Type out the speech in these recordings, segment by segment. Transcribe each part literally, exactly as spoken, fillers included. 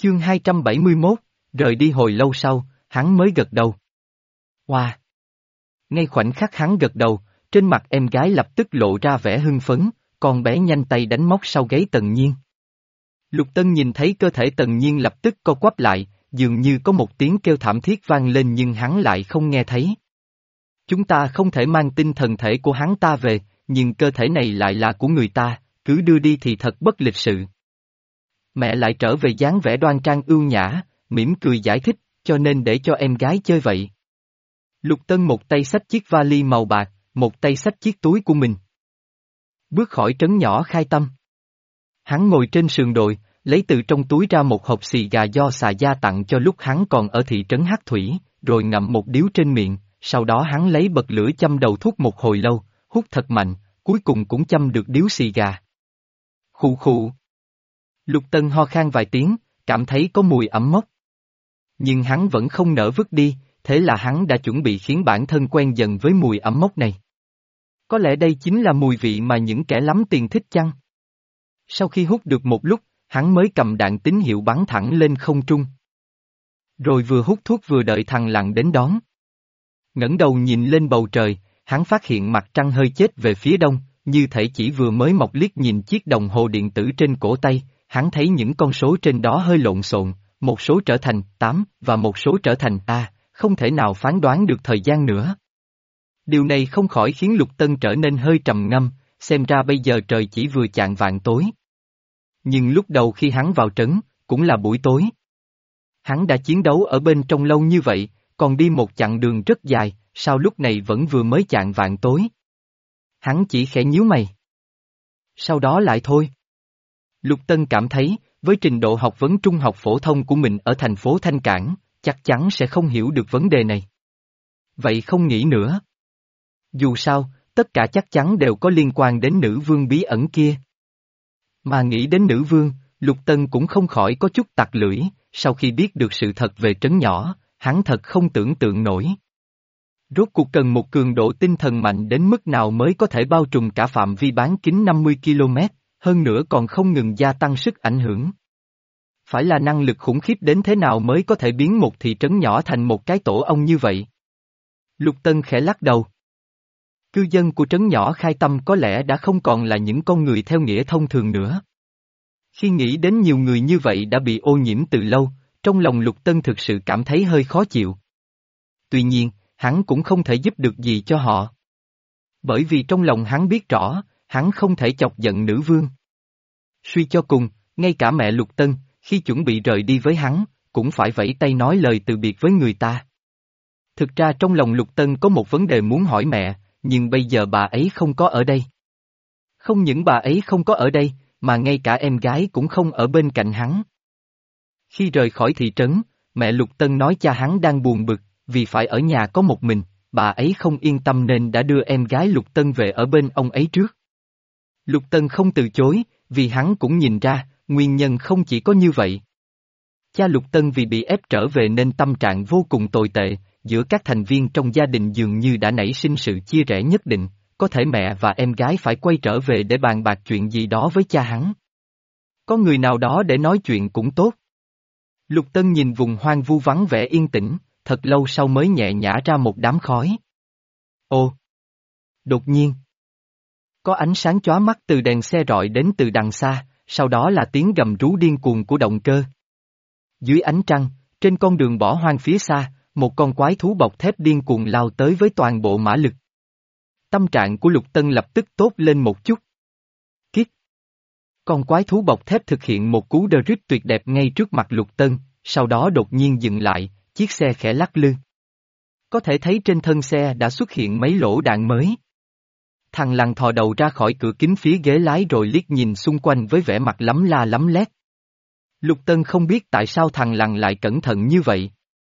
Chương hai trăm bảy mươi mốt, rời đi hồi lâu sau, hắn mới gật đầu. Wow! Ngay khoảnh khắc hắn gật đầu, trên mặt em gái lập tức lộ ra vẻ hưng phấn, con bé nhanh tay đánh móc sau gáy Tần Nhiên. Lục Tân nhìn thấy cơ thể Tần Nhiên lập tức co quắp lại, dường như có một tiếng kêu thảm thiết vang lên nhưng hắn lại không nghe thấy. Chúng ta không thể mang tinh thần thể của hắn ta về, nhưng cơ thể này lại là của người ta, cứ đưa đi thì thật bất lịch sự. Mẹ lại trở về dáng vẻ đoan trang ưu nhã, mỉm cười giải thích, cho nên để cho em gái chơi vậy. Lục Tân một tay xách chiếc vali màu bạc, một tay xách chiếc túi của mình. Bước khỏi trấn nhỏ Khai Tâm. Hắn ngồi trên sườn đồi, lấy từ trong túi ra một hộp xì gà do xà gia tặng cho lúc hắn còn ở thị trấn Hắc Thủy, rồi ngậm một điếu trên miệng, sau đó hắn lấy bật lửa châm đầu thuốc một hồi lâu, hút thật mạnh, cuối cùng cũng châm được điếu xì gà. Khụ khụ. Lục Tân ho khan vài tiếng, cảm thấy có mùi ẩm mốc. Nhưng hắn vẫn không nỡ vứt đi, thế là hắn đã chuẩn bị khiến bản thân quen dần với mùi ẩm mốc này. Có lẽ đây chính là mùi vị mà những kẻ lắm tiền thích chăng? Sau khi hút được một lúc, hắn mới cầm đạn tín hiệu bắn thẳng lên không trung. Rồi vừa hút thuốc vừa đợi thằng Lặng đến đón. Ngẩng đầu nhìn lên bầu trời, hắn phát hiện mặt trăng hơi chết về phía đông, như thể chỉ vừa mới mọc liếc nhìn chiếc đồng hồ điện tử trên cổ tay, hắn thấy những con số trên đó hơi lộn xộn, một số trở thành tám và một số trở thành A, không thể nào phán đoán được thời gian nữa. Điều này không khỏi khiến Lục Tân trở nên hơi trầm ngâm, xem ra bây giờ trời chỉ vừa chạng vạng tối. Nhưng lúc đầu khi hắn vào trấn, cũng là buổi tối. Hắn đã chiến đấu ở bên trong lâu như vậy, còn đi một chặng đường rất dài, sao lúc này vẫn vừa mới chạng vạng tối? Hắn chỉ khẽ nhíu mày. Sau đó lại thôi. Lục Tân cảm thấy, với trình độ học vấn trung học phổ thông của mình ở thành phố Thanh Cảng, chắc chắn sẽ không hiểu được vấn đề này. Vậy không nghĩ nữa. Dù sao, tất cả chắc chắn đều có liên quan đến nữ vương bí ẩn kia. Mà nghĩ đến nữ vương, Lục Tân cũng không khỏi có chút tặc lưỡi, sau khi biết được sự thật về trấn nhỏ, hắn thật không tưởng tượng nổi. Rốt cuộc cần một cường độ tinh thần mạnh đến mức nào mới có thể bao trùm cả phạm vi bán kính năm mươi ki lô mét, hơn nữa còn không ngừng gia tăng sức ảnh hưởng. Phải là năng lực khủng khiếp đến thế nào mới có thể biến một thị trấn nhỏ thành một cái tổ ong như vậy? Lục Tân khẽ lắc đầu. Cư dân của trấn nhỏ Khai Tâm có lẽ đã không còn là những con người theo nghĩa thông thường nữa. Khi nghĩ đến nhiều người như vậy đã bị ô nhiễm từ lâu, trong lòng Lục Tân thực sự cảm thấy hơi khó chịu. Tuy nhiên, hắn cũng không thể giúp được gì cho họ. Bởi vì trong lòng hắn biết rõ, hắn không thể chọc giận nữ vương. Suy cho cùng, ngay cả mẹ Lục Tân, khi chuẩn bị rời đi với hắn, cũng phải vẫy tay nói lời từ biệt với người ta. Thực ra trong lòng Lục Tân có một vấn đề muốn hỏi mẹ, nhưng bây giờ bà ấy không có ở đây. Không những bà ấy không có ở đây, mà ngay cả em gái cũng không ở bên cạnh hắn. Khi rời khỏi thị trấn, mẹ Lục Tân nói cha hắn đang buồn bực, vì phải ở nhà có một mình, bà ấy không yên tâm nên đã đưa em gái Lục Tân về ở bên ông ấy trước. Lục Tân không từ chối, vì hắn cũng nhìn ra, nguyên nhân không chỉ có như vậy. Cha Lục Tân vì bị ép trở về nên tâm trạng vô cùng tồi tệ, giữa các thành viên trong gia đình dường như đã nảy sinh sự chia rẽ nhất định, có thể mẹ và em gái phải quay trở về để bàn bạc chuyện gì đó với cha hắn. Có người nào đó để nói chuyện cũng tốt. Lục Tân nhìn vùng hoang vu vắng vẻ yên tĩnh, thật lâu sau mới nhẹ nhả ra một đám khói. Ồ! Đột nhiên! Có ánh sáng chóa mắt từ đèn xe rọi đến từ đằng xa, sau đó là tiếng gầm rú điên cuồng của động cơ. Dưới ánh trăng, trên con đường bỏ hoang phía xa, một con quái thú bọc thép điên cuồng lao tới với toàn bộ mã lực. Tâm trạng của Lục Tân lập tức tốt lên một chút. Kiết! Con quái thú bọc thép thực hiện một cú đờ rít tuyệt đẹp ngay trước mặt Lục Tân, sau đó đột nhiên dừng lại, chiếc xe khẽ lắc lư. Có thể thấy trên thân xe đã xuất hiện mấy lỗ đạn mới. Thằng Lằn thò đầu ra khỏi cửa kính phía ghế lái rồi liếc nhìn xung quanh với vẻ mặt lắm la lắm lét. Lục Tân không biết tại sao thằng Lằn lại cẩn thận như vậy.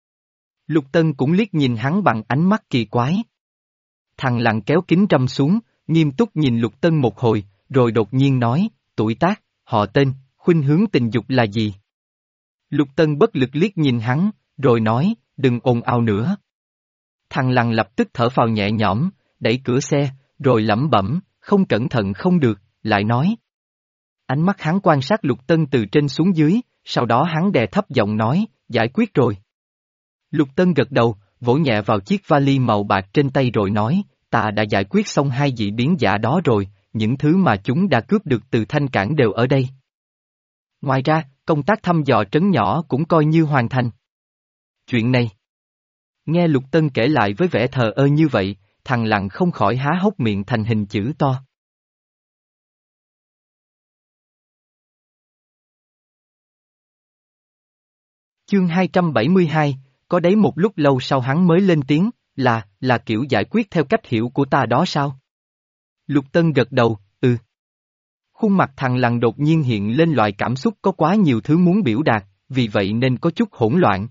Lục Tân cũng liếc nhìn hắn bằng ánh mắt kỳ quái. Thằng Lằn kéo kính râm xuống, nghiêm túc nhìn Lục Tân một hồi, rồi đột nhiên nói, tuổi tác, họ tên, khuynh hướng tình dục là gì? Lục Tân bất lực liếc nhìn hắn, rồi nói, đừng ồn ào nữa. Thằng Lằn lập tức thở phào nhẹ nhõm, đẩy cửa xe, rồi lẩm bẩm, không cẩn thận không được, lại nói. Ánh mắt hắn quan sát Lục Tân từ trên xuống dưới, sau đó hắn đè thấp giọng nói, giải quyết rồi. Lục Tân gật đầu, vỗ nhẹ vào chiếc vali màu bạc trên tay rồi nói, ta đã giải quyết xong hai dị biến giả đó rồi, những thứ mà chúng đã cướp được từ thanh cảng đều ở đây. Ngoài ra, công tác thăm dò trấn nhỏ cũng coi như hoàn thành. Chuyện này. Nghe Lục Tân kể lại với vẻ thờ ơ như vậy, thằng Lặng không khỏi há hốc miệng thành hình chữ to. Chương hai trăm bảy mươi hai, có đấy một lúc lâu sau hắn mới lên tiếng, là, là kiểu giải quyết theo cách hiểu của ta đó sao? Lục Tân gật đầu, ừ. Khuôn mặt thằng Lặng đột nhiên hiện lên loại cảm xúc có quá nhiều thứ muốn biểu đạt, vì vậy nên có chút hỗn loạn.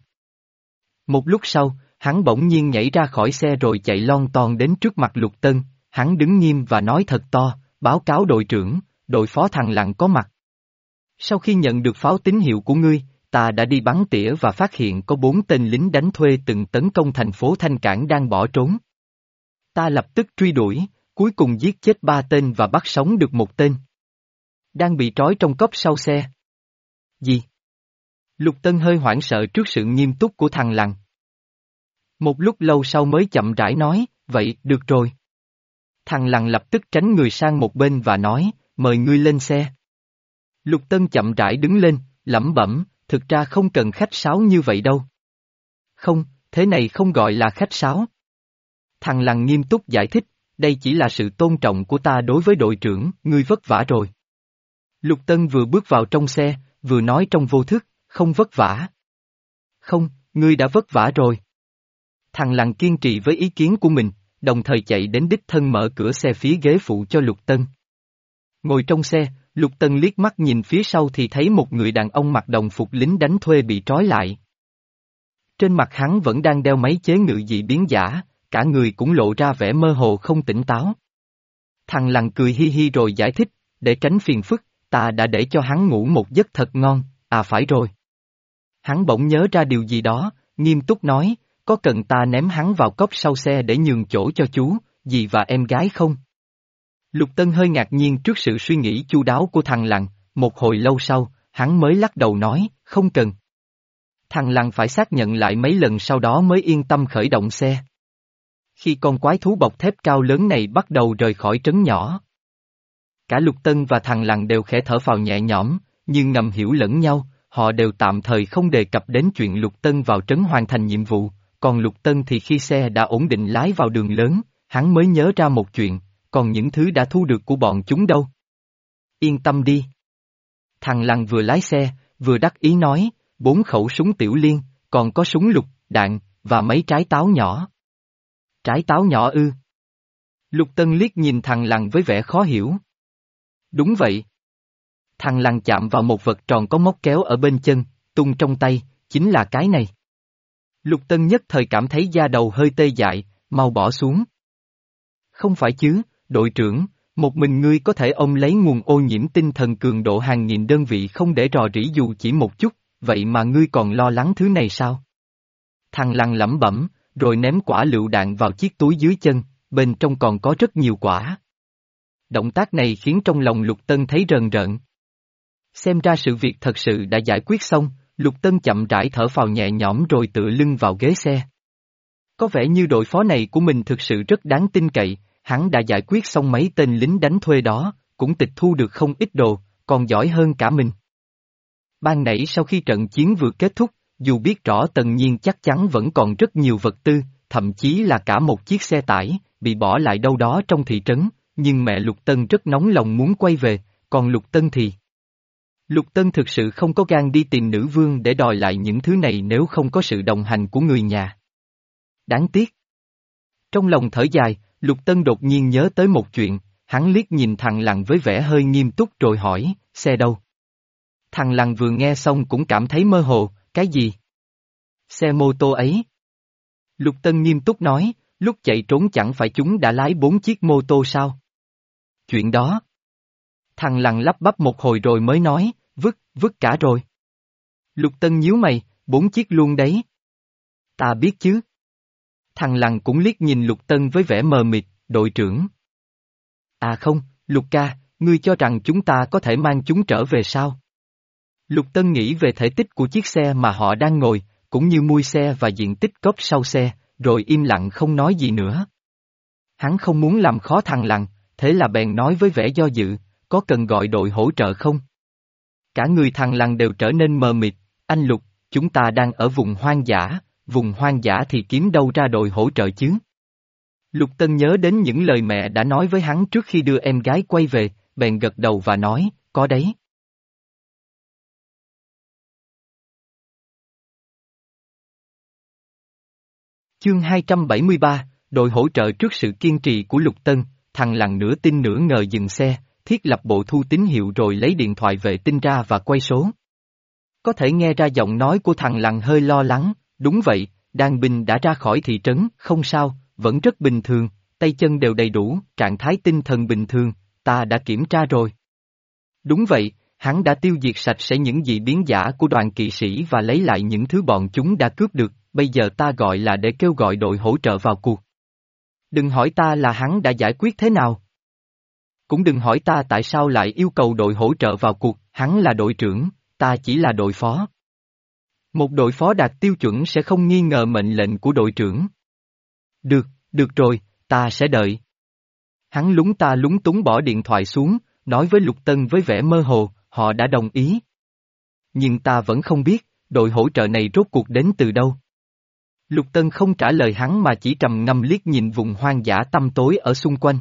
Một lúc sau, hắn bỗng nhiên nhảy ra khỏi xe rồi chạy lon ton đến trước mặt Lục Tân, hắn đứng nghiêm và nói thật to, báo cáo đội trưởng, đội phó thằng Lặng có mặt. Sau khi nhận được pháo tín hiệu của ngươi, ta đã đi bắn tỉa và phát hiện có bốn tên lính đánh thuê từng tấn công thành phố Thanh Cảng đang bỏ trốn. Ta lập tức truy đuổi, cuối cùng giết chết ba tên và bắt sống được một tên. Đang bị trói trong cốp sau xe. Gì? Lục Tân hơi hoảng sợ trước sự nghiêm túc của thằng Lặng. Một lúc lâu sau mới chậm rãi nói, vậy, được rồi. Thằng Lặng lập tức tránh người sang một bên và nói, mời ngươi lên xe. Lục Tân chậm rãi đứng lên, lẩm bẩm, thực ra không cần khách sáo như vậy đâu. Không, thế này không gọi là khách sáo. Thằng Lặng nghiêm túc giải thích, đây chỉ là sự tôn trọng của ta đối với đội trưởng, ngươi vất vả rồi. Lục Tân vừa bước vào trong xe, vừa nói trong vô thức, không vất vả. Không, ngươi đã vất vả rồi. Thằng Lặng kiên trì với ý kiến của mình, đồng thời chạy đến đích thân mở cửa xe phía ghế phụ cho Lục Tân. Ngồi trong xe, Lục Tân liếc mắt nhìn phía sau thì thấy một người đàn ông mặc đồng phục lính đánh thuê bị trói lại. Trên mặt hắn vẫn đang đeo máy chế ngự dị biến giả, cả người cũng lộ ra vẻ mơ hồ không tỉnh táo. Thằng Lặng cười hi hi rồi giải thích, để tránh phiền phức, ta đã để cho hắn ngủ một giấc thật ngon, à phải rồi. Hắn bỗng nhớ ra điều gì đó, nghiêm túc nói, có cần ta ném hắn vào cốp sau xe để nhường chỗ cho chú, dì và em gái không? Lục Tân hơi ngạc nhiên trước sự suy nghĩ chu đáo của thằng Lặng, một hồi lâu sau, hắn mới lắc đầu nói, không cần. Thằng Lặng phải xác nhận lại mấy lần sau đó mới yên tâm khởi động xe. Khi con quái thú bọc thép cao lớn này bắt đầu rời khỏi trấn nhỏ, cả Lục Tân và thằng Lặng đều khẽ thở phào nhẹ nhõm, nhưng ngầm hiểu lẫn nhau, họ đều tạm thời không đề cập đến chuyện Lục Tân vào trấn hoàn thành nhiệm vụ, còn Lục Tân thì khi xe đã ổn định lái vào đường lớn, hắn mới nhớ ra một chuyện, còn những thứ đã thu được của bọn chúng đâu? Yên tâm đi. Thằng Lặng vừa lái xe, vừa đắc ý nói, bốn khẩu súng tiểu liên, còn có súng lục, đạn, và mấy trái táo nhỏ. Trái táo nhỏ ư? Lục Tân liếc nhìn thằng Lặng với vẻ khó hiểu. Đúng vậy. Thằng Lặng chạm vào một vật tròn có móc kéo ở bên chân, tung trong tay, chính là cái này. Lục Tân nhất thời cảm thấy da đầu hơi tê dại, mau bỏ xuống. Không phải chứ, đội trưởng, một mình ngươi có thể ôm lấy nguồn ô nhiễm tinh thần cường độ hàng nghìn đơn vị không để rò rỉ dù chỉ một chút, vậy mà ngươi còn lo lắng thứ này sao? Thằng Lặng lẩm bẩm, rồi ném quả lựu đạn vào chiếc túi dưới chân, bên trong còn có rất nhiều quả. Động tác này khiến trong lòng Lục Tân thấy rờn rợn. Xem ra sự việc thật sự đã giải quyết xong, Lục Tân chậm rãi thở phào nhẹ nhõm rồi tựa lưng vào ghế xe. Có vẻ như đội phó này của mình thực sự rất đáng tin cậy, hắn đã giải quyết xong mấy tên lính đánh thuê đó, cũng tịch thu được không ít đồ, còn giỏi hơn cả mình. Ban nãy sau khi trận chiến vừa kết thúc, dù biết rõ Tần Nhiên chắc chắn vẫn còn rất nhiều vật tư, thậm chí là cả một chiếc xe tải, bị bỏ lại đâu đó trong thị trấn, nhưng mẹ Lục Tân rất nóng lòng muốn quay về, còn Lục Tân thì... Lục Tân thực sự không có gan đi tìm nữ vương để đòi lại những thứ này nếu không có sự đồng hành của người nhà. Đáng tiếc. Trong lòng thở dài, Lục Tân đột nhiên nhớ tới một chuyện, hắn liếc nhìn thằng Lặng với vẻ hơi nghiêm túc rồi hỏi, xe đâu? Thằng Lặng vừa nghe xong cũng cảm thấy mơ hồ, cái gì? Xe mô tô ấy. Lục Tân nghiêm túc nói, lúc chạy trốn chẳng phải chúng đã lái bốn chiếc mô tô sao? Chuyện đó. Thằng Lặng lắp bắp một hồi rồi mới nói, vứt, vứt cả rồi. Lục Tân nhíu mày, bốn chiếc luôn đấy. Ta biết chứ. Thằng Lặng cũng liếc nhìn Lục Tân với vẻ mờ mịt, đội trưởng. À không, Lục ca, ngươi cho rằng chúng ta có thể mang chúng trở về sao? Lục Tân nghĩ về thể tích của chiếc xe mà họ đang ngồi, cũng như mui xe và diện tích cốp sau xe, rồi im lặng không nói gì nữa. Hắn không muốn làm khó thằng Lằn, thế là bèn nói với vẻ do dự, có cần gọi đội hỗ trợ không? Cả người thằng Lằn đều trở nên mờ mịt, anh Lục, chúng ta đang ở vùng hoang dã, vùng hoang dã thì kiếm đâu ra đội hỗ trợ chứ? Lục Tân nhớ đến những lời mẹ đã nói với hắn trước khi đưa em gái quay về, bèn gật đầu và nói, có đấy. Chương hai trăm bảy mươi ba, đội hỗ trợ trước sự kiên trì của Lục Tân, thằng Lằn nửa tin nửa ngờ dừng xe, thiết lập bộ thu tín hiệu rồi lấy điện thoại vệ tinh ra và quay số. Có thể nghe ra giọng nói của thằng Lằn hơi lo lắng, đúng vậy, Đan Bình đã ra khỏi thị trấn, không sao, vẫn rất bình thường, tay chân đều đầy đủ, trạng thái tinh thần bình thường, ta đã kiểm tra rồi. Đúng vậy, hắn đã tiêu diệt sạch sẽ những dị biến giả của đoàn kỵ sĩ và lấy lại những thứ bọn chúng đã cướp được, bây giờ ta gọi là để kêu gọi đội hỗ trợ vào cuộc. Đừng hỏi ta là hắn đã giải quyết thế nào. Cũng đừng hỏi ta tại sao lại yêu cầu đội hỗ trợ vào cuộc, hắn là đội trưởng, ta chỉ là đội phó. Một đội phó đạt tiêu chuẩn sẽ không nghi ngờ mệnh lệnh của đội trưởng. Được, được rồi, ta sẽ đợi. Hắn lúng ta lúng túng bỏ điện thoại xuống, nói với Lục Tân với vẻ mơ hồ, họ đã đồng ý. Nhưng ta vẫn không biết, đội hỗ trợ này rốt cuộc đến từ đâu. Lục Tân không trả lời hắn mà chỉ trầm ngâm liếc nhìn vùng hoang dã tăm tối ở xung quanh.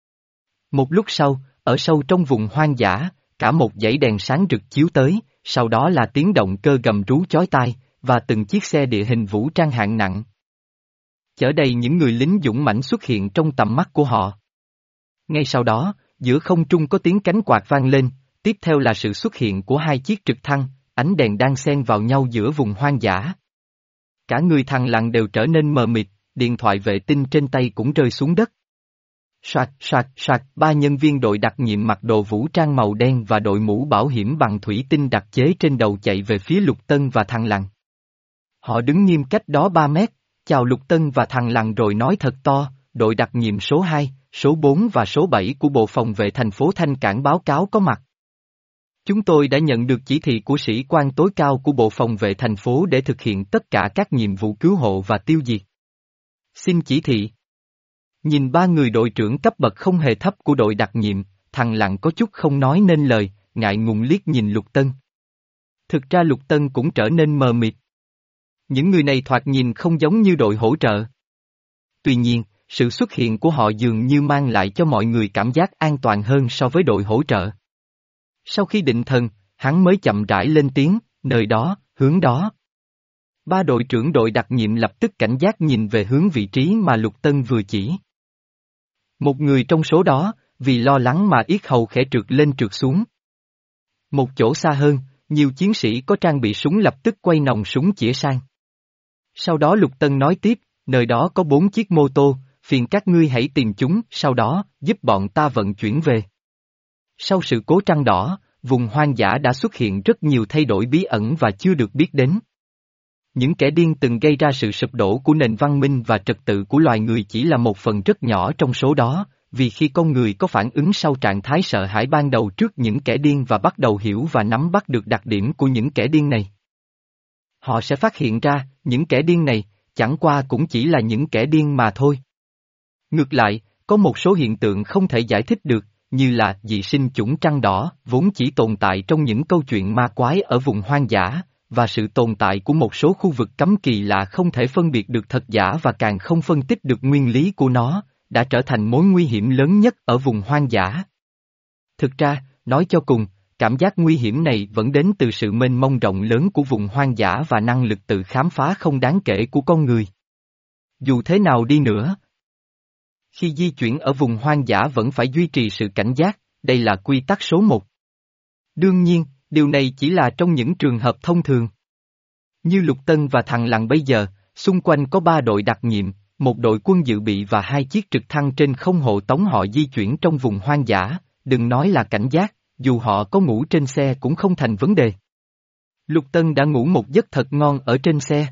Một lúc sau, ở sâu trong vùng hoang dã, cả một dãy đèn sáng rực chiếu tới, sau đó là tiếng động cơ gầm rú chói tai, và từng chiếc xe địa hình vũ trang hạng nặng. Chở đầy những người lính dũng mãnh xuất hiện trong tầm mắt của họ. Ngay sau đó, giữa không trung có tiếng cánh quạt vang lên, tiếp theo là sự xuất hiện của hai chiếc trực thăng, ánh đèn đang xen vào nhau giữa vùng hoang dã. Cả người thằng Lằn đều trở nên mờ mịt, điện thoại vệ tinh trên tay cũng rơi xuống đất. Soạt, soạt, soạt, ba nhân viên đội đặc nhiệm mặc đồ vũ trang màu đen và đội mũ bảo hiểm bằng thủy tinh đặc chế trên đầu chạy về phía Lục Tân và thằng Lằn. Họ đứng nghiêm cách đó ba mét, chào Lục Tân và thằng Lằn rồi nói thật to, đội đặc nhiệm số hai, số bốn và số bảy của bộ phòng vệ thành phố Thanh Cảng báo cáo có mặt. Chúng tôi đã nhận được chỉ thị của sĩ quan tối cao của bộ phòng vệ thành phố để thực hiện tất cả các nhiệm vụ cứu hộ và tiêu diệt. Xin chỉ thị. Nhìn ba người đội trưởng cấp bậc không hề thấp của đội đặc nhiệm, thằng Lằn có chút không nói nên lời, ngại ngùng liếc nhìn Lục Tân. Thực ra Lục Tân cũng trở nên mờ mịt. Những người này thoạt nhìn không giống như đội hỗ trợ. Tuy nhiên, sự xuất hiện của họ dường như mang lại cho mọi người cảm giác an toàn hơn so với đội hỗ trợ. Sau khi định thần, hắn mới chậm rãi lên tiếng, nơi đó, hướng đó. Ba đội trưởng đội đặc nhiệm lập tức cảnh giác nhìn về hướng vị trí mà Lục Tân vừa chỉ. Một người trong số đó, vì lo lắng mà yết hầu khẽ trượt lên trượt xuống. Một chỗ xa hơn, nhiều chiến sĩ có trang bị súng lập tức quay nòng súng chĩa sang. Sau đó Lục Tân nói tiếp, nơi đó có bốn chiếc mô tô, phiền các ngươi hãy tìm chúng, sau đó, giúp bọn ta vận chuyển về. Sau sự cố trăng đỏ, vùng hoang dã đã xuất hiện rất nhiều thay đổi bí ẩn và chưa được biết đến. Những kẻ điên từng gây ra sự sụp đổ của nền văn minh và trật tự của loài người chỉ là một phần rất nhỏ trong số đó, vì khi con người có phản ứng sau trạng thái sợ hãi ban đầu trước những kẻ điên và bắt đầu hiểu và nắm bắt được đặc điểm của những kẻ điên này. Họ sẽ phát hiện ra, những kẻ điên này, chẳng qua cũng chỉ là những kẻ điên mà thôi. Ngược lại, có một số hiện tượng không thể giải thích được, như là dị sinh chủng trăng đỏ, vốn chỉ tồn tại trong những câu chuyện ma quái ở vùng hoang dã, và sự tồn tại của một số khu vực cấm kỳ lạ không thể phân biệt được thật giả và càng không phân tích được nguyên lý của nó, đã trở thành mối nguy hiểm lớn nhất ở vùng hoang dã. Thực ra, nói cho cùng, cảm giác nguy hiểm này vẫn đến từ sự mênh mông rộng lớn của vùng hoang dã và năng lực tự khám phá không đáng kể của con người. Dù thế nào đi nữa, khi di chuyển ở vùng hoang dã vẫn phải duy trì sự cảnh giác, đây là quy tắc số một. Đương nhiên, điều này chỉ là trong những trường hợp thông thường. Như Lục Tân và thằng Lằn bây giờ, xung quanh có ba đội đặc nhiệm, một đội quân dự bị và hai chiếc trực thăng trên không hộ tống họ di chuyển trong vùng hoang dã, đừng nói là cảnh giác, dù họ có ngủ trên xe cũng không thành vấn đề. Lục Tân đã ngủ một giấc thật ngon ở trên xe.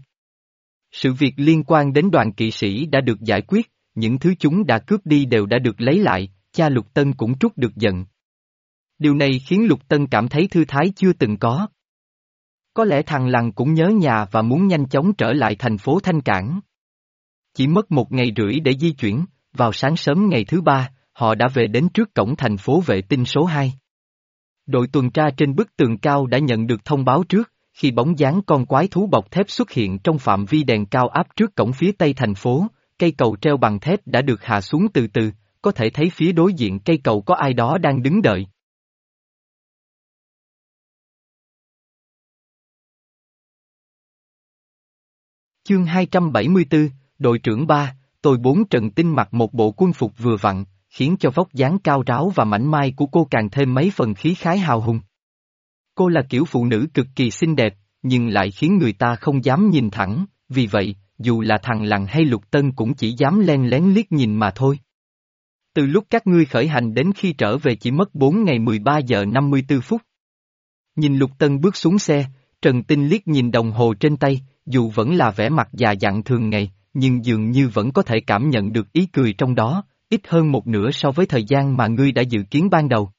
Sự việc liên quan đến đoàn kỵ sĩ đã được giải quyết, những thứ chúng đã cướp đi đều đã được lấy lại, cha Lục Tân cũng trút được giận. Điều này khiến Lục Tân cảm thấy thư thái chưa từng có. Có lẽ thằng Lăng cũng nhớ nhà và muốn nhanh chóng trở lại thành phố Thanh Cảng. Chỉ mất một ngày rưỡi để di chuyển, vào sáng sớm ngày thứ ba, họ đã về đến trước cổng thành phố vệ tinh số hai. Đội tuần tra trên bức tường cao đã nhận được thông báo trước, khi bóng dáng con quái thú bọc thép xuất hiện trong phạm vi đèn cao áp trước cổng phía tây thành phố, cây cầu treo bằng thép đã được hạ xuống từ từ, có thể thấy phía đối diện cây cầu có ai đó đang đứng đợi. Chương hai trăm bảy mươi tư, đội trưởng ba, tôi bốn Trần Tinh mặc một bộ quân phục vừa vặn, khiến cho vóc dáng cao ráo và mảnh mai của cô càng thêm mấy phần khí khái hào hùng. Cô là kiểu phụ nữ cực kỳ xinh đẹp, nhưng lại khiến người ta không dám nhìn thẳng, vì vậy, dù là thằng Lằn hay Lục Tân cũng chỉ dám len lén liếc nhìn mà thôi. Từ lúc các ngươi khởi hành đến khi trở về chỉ mất bốn ngày mười ba giờ năm mươi tư phút. Nhìn Lục Tân bước xuống xe, Trần Tinh liếc nhìn đồng hồ trên tay, dù vẫn là vẻ mặt già dặn thường ngày, nhưng dường như vẫn có thể cảm nhận được ý cười trong đó, ít hơn một nửa so với thời gian mà ngươi đã dự kiến ban đầu.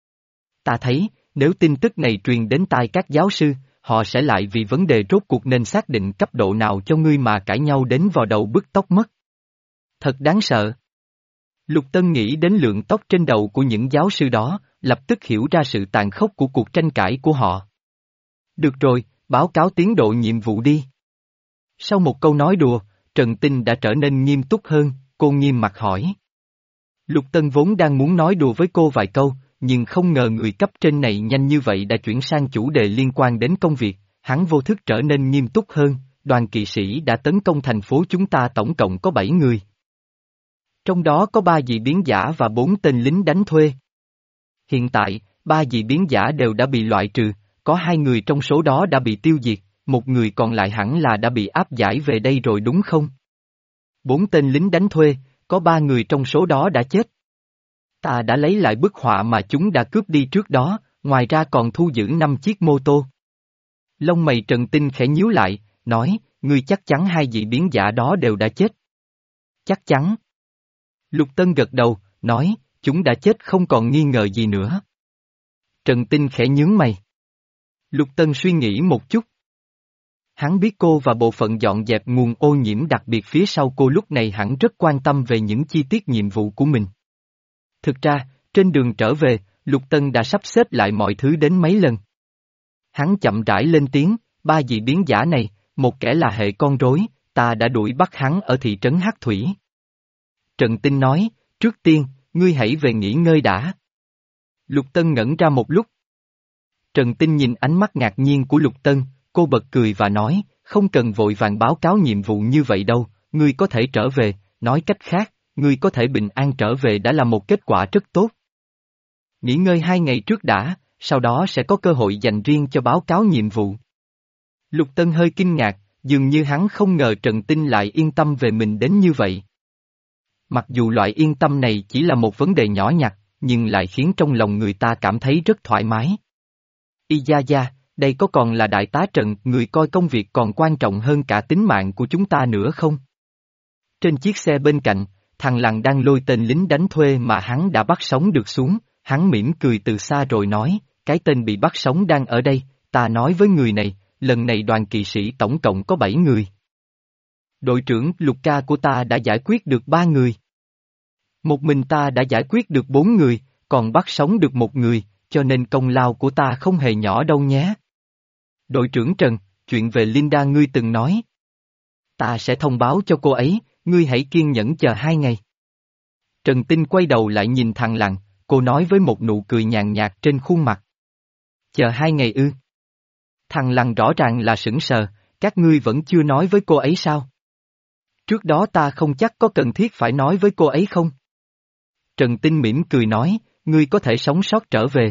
Ta thấy, nếu tin tức này truyền đến tai các giáo sư, họ sẽ lại vì vấn đề rốt cuộc nên xác định cấp độ nào cho ngươi mà cãi nhau đến vào đầu bứt tóc mất. Thật đáng sợ. Lục Tân nghĩ đến lượng tóc trên đầu của những giáo sư đó, lập tức hiểu ra sự tàn khốc của cuộc tranh cãi của họ. Được rồi, báo cáo tiến độ nhiệm vụ đi. Sau một câu nói đùa, Trần Tinh đã trở nên nghiêm túc hơn, cô nghiêm mặt hỏi. Lục Tân vốn đang muốn nói đùa với cô vài câu, nhưng không ngờ người cấp trên này nhanh như vậy đã chuyển sang chủ đề liên quan đến công việc, hắn vô thức trở nên nghiêm túc hơn, đoàn kỵ sĩ đã tấn công thành phố chúng ta tổng cộng có bảy người. Trong đó có ba dị biến giả và bốn tên lính đánh thuê. Hiện tại, ba dị biến giả đều đã bị loại trừ, có hai người trong số đó đã bị tiêu diệt, một người còn lại hẳn là đã bị áp giải về đây rồi đúng không? Bốn tên lính đánh thuê, có ba người trong số đó đã chết. Ta đã lấy lại bức họa mà chúng đã cướp đi trước đó, ngoài ra còn thu giữ năm chiếc mô tô. Lông mày Trần Tinh khẽ nhíu lại, nói, ngươi chắc chắn hai dị biến giả đó đều đã chết. Chắc chắn. Lục Tân gật đầu, nói, chúng đã chết không còn nghi ngờ gì nữa. Trần Tinh khẽ nhướng mày. Lục Tân suy nghĩ một chút. Hắn biết cô và bộ phận dọn dẹp nguồn ô nhiễm đặc biệt phía sau cô lúc này hẳn rất quan tâm về những chi tiết nhiệm vụ của mình. Thực ra, trên đường trở về, Lục Tân đã sắp xếp lại mọi thứ đến mấy lần. Hắn chậm rãi lên tiếng, ba dị biến giả này, một kẻ là hệ con rối, ta đã đuổi bắt hắn ở thị trấn Hắc Thủy. Trần Tinh nói, trước tiên, ngươi hãy về nghỉ ngơi đã. Lục Tân ngẩn ra một lúc. Trần Tinh nhìn ánh mắt ngạc nhiên của Lục Tân, cô bật cười và nói, không cần vội vàng báo cáo nhiệm vụ như vậy đâu, ngươi có thể trở về, nói cách khác, ngươi có thể bình an trở về đã là một kết quả rất tốt. Nghỉ ngơi hai ngày trước đã, sau đó sẽ có cơ hội dành riêng cho báo cáo nhiệm vụ. Lục Tân hơi kinh ngạc, dường như hắn không ngờ Trần Tinh lại yên tâm về mình đến như vậy. Mặc dù loại yên tâm này chỉ là một vấn đề nhỏ nhặt, nhưng lại khiến trong lòng người ta cảm thấy rất thoải mái. Y gia gia, đây có còn là đại tá Trần, người coi công việc còn quan trọng hơn cả tính mạng của chúng ta nữa không? Trên chiếc xe bên cạnh, thằng Lằn đang lôi tên lính đánh thuê mà hắn đã bắt sống được xuống, hắn mỉm cười từ xa rồi nói, cái tên bị bắt sống đang ở đây, ta nói với người này, lần này đoàn kỵ sĩ tổng cộng có bảy người. Đội trưởng Lục ca của ta đã giải quyết được ba người. Một mình ta đã giải quyết được bốn người, còn bắt sống được một người, cho nên công lao của ta không hề nhỏ đâu nhé. Đội trưởng Trần, chuyện về Linda ngươi từng nói. Ta sẽ thông báo cho cô ấy, ngươi hãy kiên nhẫn chờ hai ngày. Trần Tinh quay đầu lại nhìn thằng Lằn, cô nói với một nụ cười nhàn nhạt trên khuôn mặt. Chờ hai ngày ư? Thằng Lằn rõ ràng là sững sờ, các ngươi vẫn chưa nói với cô ấy sao? Trước đó ta không chắc có cần thiết phải nói với cô ấy không? Trần Tinh mỉm cười nói, ngươi có thể sống sót trở về.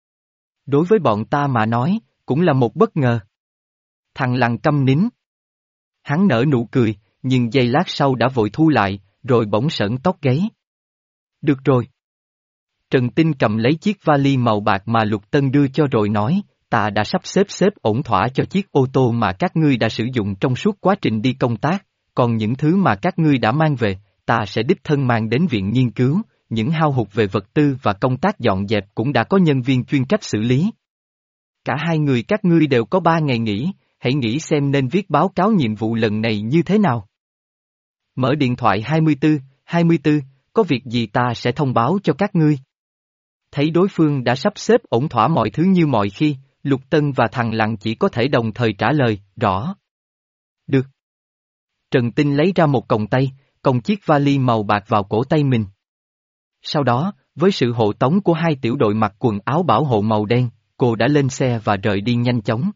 Đối với bọn ta mà nói, cũng là một bất ngờ. Thằng Lằn câm nín. Hắn nở nụ cười, nhưng giây lát sau đã vội thu lại, rồi bỗng sởn tóc gáy. Được rồi. Trần Tinh cầm lấy chiếc vali màu bạc mà Lục Tân đưa cho rồi nói, ta đã sắp xếp xếp ổn thỏa cho chiếc ô tô mà các ngươi đã sử dụng trong suốt quá trình đi công tác, còn những thứ mà các ngươi đã mang về, ta sẽ đích thân mang đến viện nghiên cứu, những hao hụt về vật tư và công tác dọn dẹp cũng đã có nhân viên chuyên trách xử lý. cả hai người các ngươi đều có ba ngày nghỉ, hãy nghĩ xem nên viết báo cáo nhiệm vụ lần này như thế nào. Mở điện thoại hai mươi tư, hai mươi tư, có việc gì ta sẽ thông báo cho các ngươi. Thấy đối phương đã sắp xếp ổn thỏa mọi thứ như mọi khi, Lục Tân và thằng Lặng chỉ có thể đồng thời trả lời, rõ. Được. Trần Tinh lấy ra một còng tay, còng chiếc vali màu bạc vào cổ tay mình. Sau đó, với sự hộ tống của hai tiểu đội mặc quần áo bảo hộ màu đen, cô đã lên xe và rời đi nhanh chóng.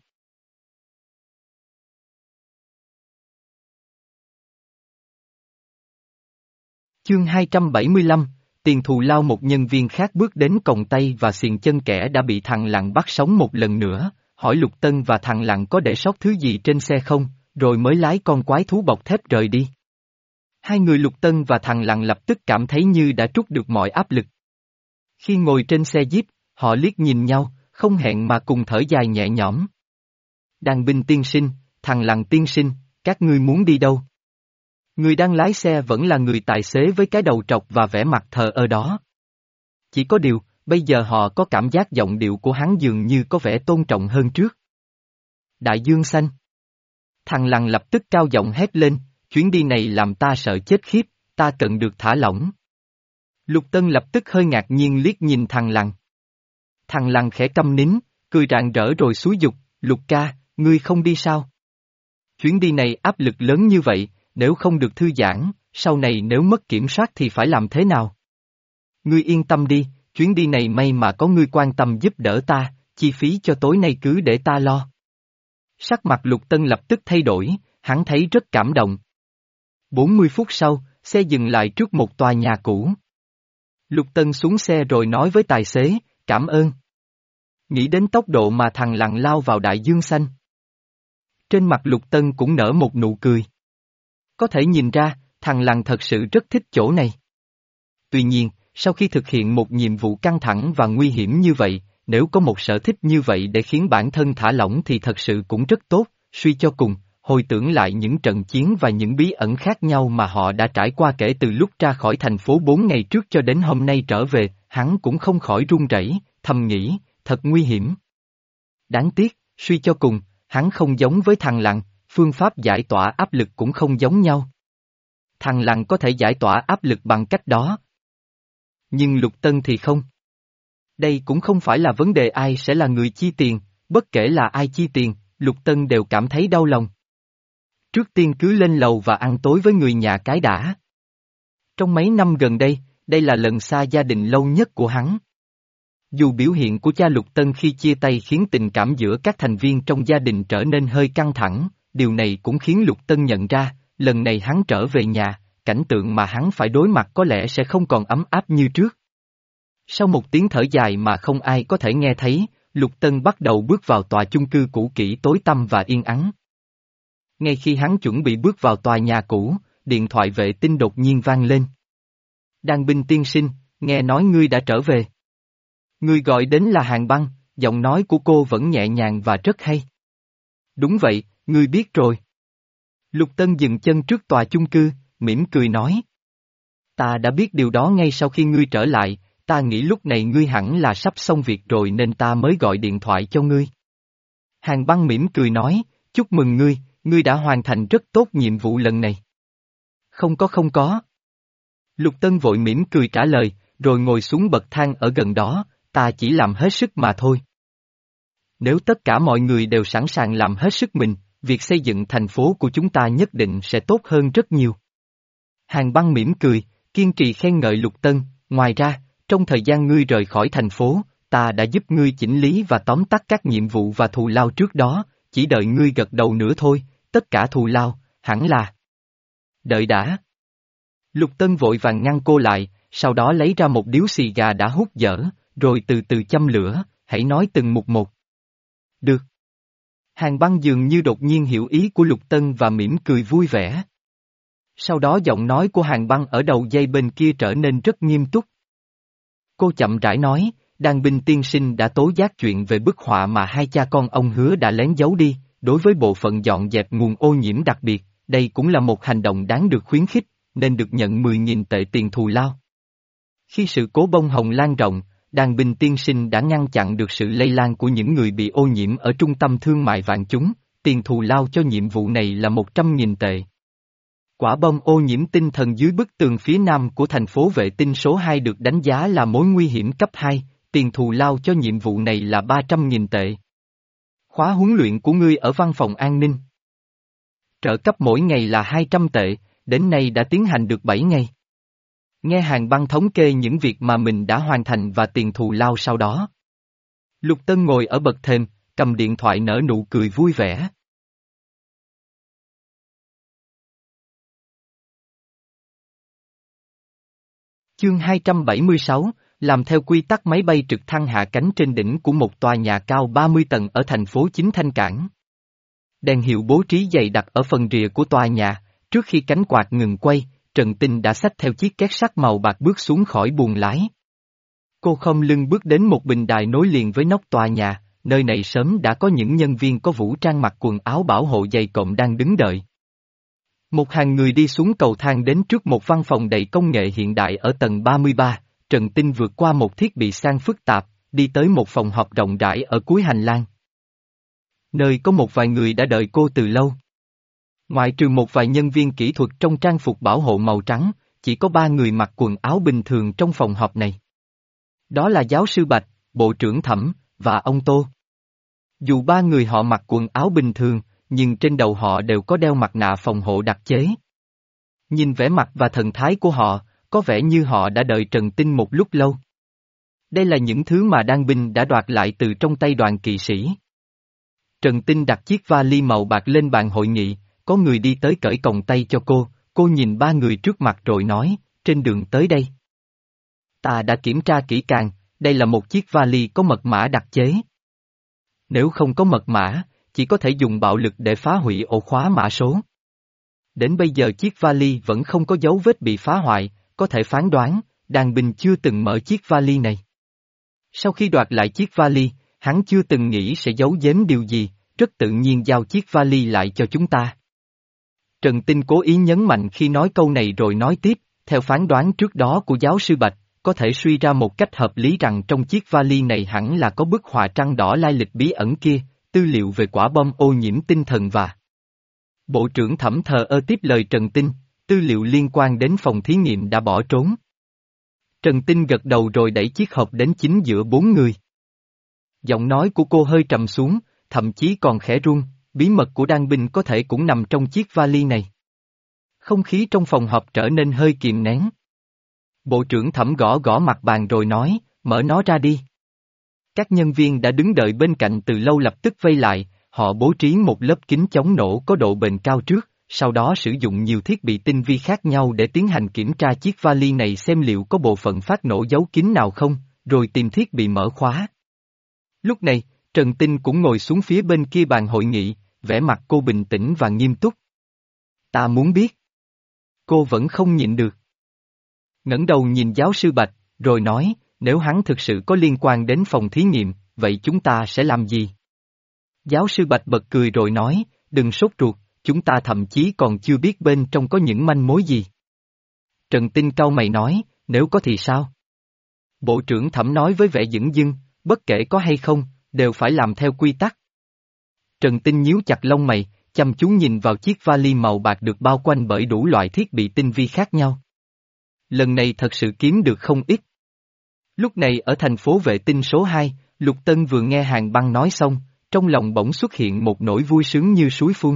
Chương hai trăm bảy mươi lăm, tiền thù lao. Một nhân viên khác bước đến còng tay và xiềng chân kẻ đã bị thằng Lặng bắt sống một lần nữa, hỏi Lục Tân và thằng Lặng có để sót thứ gì trên xe không, rồi mới lái con quái thú bọc thép rời đi. Hai người Lục Tân và thằng Lặng lập tức cảm thấy như đã trút được mọi áp lực. Khi ngồi trên xe Jeep, họ liếc nhìn nhau, không hẹn mà cùng thở dài nhẹ nhõm. Đàn binh tiên sinh, thằng Lặng tiên sinh, các ngươi muốn đi đâu? Người đang lái xe vẫn là người tài xế với cái đầu trọc và vẻ mặt thờ ơ đó. Chỉ có điều, bây giờ họ có cảm giác giọng điệu của hắn dường như có vẻ tôn trọng hơn trước. Đại dương xanh. Thằng Lặng lập tức cao giọng hét lên, chuyến đi này làm ta sợ chết khiếp, ta cần được thả lỏng. Lục Tân lập tức hơi ngạc nhiên liếc nhìn thằng Lặng. Thằng Lặng khẽ câm nín, cười rạng rỡ rồi xúi giục, Lục ca, ngươi không đi sao? Chuyến đi này áp lực lớn như vậy, nếu không được thư giãn, sau này nếu mất kiểm soát thì phải làm thế nào? Ngươi yên tâm đi, chuyến đi này may mà có ngươi quan tâm giúp đỡ ta, chi phí cho tối nay cứ để ta lo. Sắc mặt Lục Tân lập tức thay đổi, hắn thấy rất cảm động. bốn mươi phút sau, xe dừng lại trước một tòa nhà cũ. Lục Tân xuống xe rồi nói với tài xế, cảm ơn. Nghĩ đến tốc độ mà thằng Lặng lao vào đại dương xanh. Trên mặt Lục Tân cũng nở một nụ cười. Có thể nhìn ra, thằng Lặng thật sự rất thích chỗ này. Tuy nhiên, sau khi thực hiện một nhiệm vụ căng thẳng và nguy hiểm như vậy, nếu có một sở thích như vậy để khiến bản thân thả lỏng thì thật sự cũng rất tốt, suy cho cùng, hồi tưởng lại những trận chiến và những bí ẩn khác nhau mà họ đã trải qua kể từ lúc ra khỏi thành phố bốn ngày trước cho đến hôm nay trở về, hắn cũng không khỏi run rẩy, thầm nghĩ, thật nguy hiểm. Đáng tiếc, suy cho cùng, hắn không giống với thằng Lặng, phương pháp giải tỏa áp lực cũng không giống nhau. Thằng Lặng có thể giải tỏa áp lực bằng cách đó. Nhưng Lục Tân thì không. Đây cũng không phải là vấn đề ai sẽ là người chi tiền, bất kể là ai chi tiền, Lục Tân đều cảm thấy đau lòng. Trước tiên cứ lên lầu và ăn tối với người nhà cái đã. Trong mấy năm gần đây, đây là lần xa gia đình lâu nhất của hắn. Dù biểu hiện của cha Lục Tân khi chia tay khiến tình cảm giữa các thành viên trong gia đình trở nên hơi căng thẳng, điều này cũng khiến Lục Tân nhận ra, lần này hắn trở về nhà, cảnh tượng mà hắn phải đối mặt có lẽ sẽ không còn ấm áp như trước. Sau một tiếng thở dài mà không ai có thể nghe thấy, Lục Tân bắt đầu bước vào tòa chung cư cũ kỹ tối tăm và yên ắng. Ngay khi hắn chuẩn bị bước vào tòa nhà cũ, điện thoại vệ tinh đột nhiên vang lên. Đàn binh tiên sinh, nghe nói ngươi đã trở về. Ngươi gọi đến là Hàn Băng, giọng nói của cô vẫn nhẹ nhàng và rất hay. Đúng vậy, ngươi biết rồi. Lục Tân dừng chân trước tòa chung cư, mỉm cười nói. Ta đã biết điều đó ngay sau khi ngươi trở lại, ta nghĩ lúc này ngươi hẳn là sắp xong việc rồi nên ta mới gọi điện thoại cho ngươi. Hàn Băng mỉm cười nói, chúc mừng ngươi, ngươi đã hoàn thành rất tốt nhiệm vụ lần này. Không có không có. Lục Tân vội mỉm cười trả lời, rồi ngồi xuống bậc thang ở gần đó, ta chỉ làm hết sức mà thôi. Nếu tất cả mọi người đều sẵn sàng làm hết sức mình, việc xây dựng thành phố của chúng ta nhất định sẽ tốt hơn rất nhiều. Hàn Băng mỉm cười, kiên trì khen ngợi Lục Tân, ngoài ra, trong thời gian ngươi rời khỏi thành phố, ta đã giúp ngươi chỉnh lý và tóm tắt các nhiệm vụ và thù lao trước đó, chỉ đợi ngươi gật đầu nữa thôi, tất cả thù lao, hẳn là. Đợi đã. Lục Tân vội vàng ngăn cô lại, sau đó lấy ra một điếu xì gà đã hút dở, rồi từ từ châm lửa, hãy nói từng mục một. Được. Hàn Băng dường như đột nhiên hiểu ý của Lục Tân và mỉm cười vui vẻ. Sau đó giọng nói của Hàn Băng ở đầu dây bên kia trở nên rất nghiêm túc. Cô chậm rãi nói, Đàn binh tiên sinh đã tố giác chuyện về bức họa mà hai cha con ông Hứa đã lén giấu đi, đối với bộ phận dọn dẹp nguồn ô nhiễm đặc biệt, đây cũng là một hành động đáng được khuyến khích, nên được nhận mười nghìn tệ tiền thù lao. Khi sự cố bông hồng lan rộng, Đàn binh tiên sinh đã ngăn chặn được sự lây lan của những người bị ô nhiễm ở trung tâm thương mại vạn chúng, tiền thù lao cho nhiệm vụ này là một trăm nghìn tệ. Quả bom ô nhiễm tinh thần dưới bức tường phía nam của thành phố vệ tinh số hai được đánh giá là mối nguy hiểm cấp hai, tiền thù lao cho nhiệm vụ này là ba trăm nghìn tệ. Khóa huấn luyện của ngươi ở văn phòng an ninh. Trợ cấp mỗi ngày là hai trăm tệ, đến nay đã tiến hành được bảy ngày. Nghe Hàn Băng thống kê những việc mà mình đã hoàn thành và tiền thù lao sau đó. Lục Tân ngồi ở bậc thềm, cầm điện thoại nở nụ cười vui vẻ. Chương hai trăm bảy mươi sáu, làm theo quy tắc máy bay trực thăng hạ cánh trên đỉnh của một tòa nhà cao ba mươi tầng ở thành phố chính Thanh Cảng. Đèn hiệu bố trí dày đặc ở phần rìa của tòa nhà, trước khi cánh quạt ngừng quay, Trần Tinh đã xách theo chiếc két sắt màu bạc bước xuống khỏi buồng lái. Cô khom lưng bước đến một bình đài nối liền với nóc tòa nhà, nơi này sớm đã có những nhân viên có vũ trang mặc quần áo bảo hộ dày cộm đang đứng đợi. Một hàng người đi xuống cầu thang đến trước một văn phòng đầy công nghệ hiện đại ở tầng ba mươi ba, Trần Tinh vượt qua một thiết bị sang phức tạp, đi tới một phòng họp rộng rãi ở cuối hành lang. Nơi có một vài người đã đợi cô từ lâu. Ngoại trừ một vài nhân viên kỹ thuật trong trang phục bảo hộ màu trắng, chỉ có ba người mặc quần áo bình thường trong phòng họp này. Đó là giáo sư Bạch, bộ trưởng Thẩm, và ông Tô. Dù ba người họ mặc quần áo bình thường, nhưng trên đầu họ đều có đeo mặt nạ phòng hộ đặc chế. Nhìn vẻ mặt và thần thái của họ, có vẻ như họ đã đợi Trần Tinh một lúc lâu. Đây là những thứ mà Đan Binh đã đoạt lại từ trong tay đoàn kỵ sĩ. Trần Tinh đặt chiếc vali màu bạc lên bàn hội nghị, có người đi tới cởi còng tay cho cô, cô nhìn ba người trước mặt rồi nói, trên đường tới đây. Ta đã kiểm tra kỹ càng, đây là một chiếc vali có mật mã đặc chế. Nếu không có mật mã, chỉ có thể dùng bạo lực để phá hủy ổ khóa mã số. Đến bây giờ chiếc vali vẫn không có dấu vết bị phá hoại, có thể phán đoán, Đan Binh chưa từng mở chiếc vali này. Sau khi đoạt lại chiếc vali, hắn chưa từng nghĩ sẽ giấu giếm điều gì, rất tự nhiên giao chiếc vali lại cho chúng ta. Trần Tinh cố ý nhấn mạnh khi nói câu này rồi nói tiếp, theo phán đoán trước đó của giáo sư Bạch, có thể suy ra một cách hợp lý rằng trong chiếc vali này hẳn là có bức họa trăng đỏ lai lịch bí ẩn kia, tư liệu về quả bom ô nhiễm tinh thần và... Bộ trưởng Thẩm thờ ơ tiếp lời Trần Tinh, tư liệu liên quan đến phòng thí nghiệm đã bỏ trốn. Trần Tinh gật đầu rồi đẩy chiếc hộp đến chính giữa bốn người. Giọng nói của cô hơi trầm xuống, thậm chí còn khẽ run, bí mật của Đan Binh có thể cũng nằm trong chiếc vali này. Không khí trong phòng họp trở nên hơi kìm nén. Bộ trưởng Thẩm gõ gõ mặt bàn rồi nói, mở nó ra đi. Các nhân viên đã đứng đợi bên cạnh từ lâu lập tức vây lại, họ bố trí một lớp kính chống nổ có độ bền cao trước, sau đó sử dụng nhiều thiết bị tinh vi khác nhau để tiến hành kiểm tra chiếc vali này xem liệu có bộ phận phát nổ giấu kín nào không, rồi tìm thiết bị mở khóa. Lúc này, Trần Tinh cũng ngồi xuống phía bên kia bàn hội nghị, vẻ mặt cô bình tĩnh và nghiêm túc. Ta muốn biết. Cô vẫn không nhịn được. Ngẩng đầu nhìn giáo sư Bạch, rồi nói, nếu hắn thực sự có liên quan đến phòng thí nghiệm, vậy chúng ta sẽ làm gì? Giáo sư Bạch bật cười rồi nói, đừng sốt ruột, chúng ta thậm chí còn chưa biết bên trong có những manh mối gì. Trần Tinh cau mày nói, nếu có thì sao? Bộ trưởng Thẩm nói với vẻ dửng dưng, bất kể có hay không, đều phải làm theo quy tắc. Trần Tinh nhíu chặt lông mày, chăm chú nhìn vào chiếc vali màu bạc được bao quanh bởi đủ loại thiết bị tinh vi khác nhau. Lần này thật sự kiếm được không ít. Lúc này ở thành phố vệ tinh số hai, Lục Tân vừa nghe Hàn Băng nói xong, trong lòng bỗng xuất hiện một nỗi vui sướng như suối phun.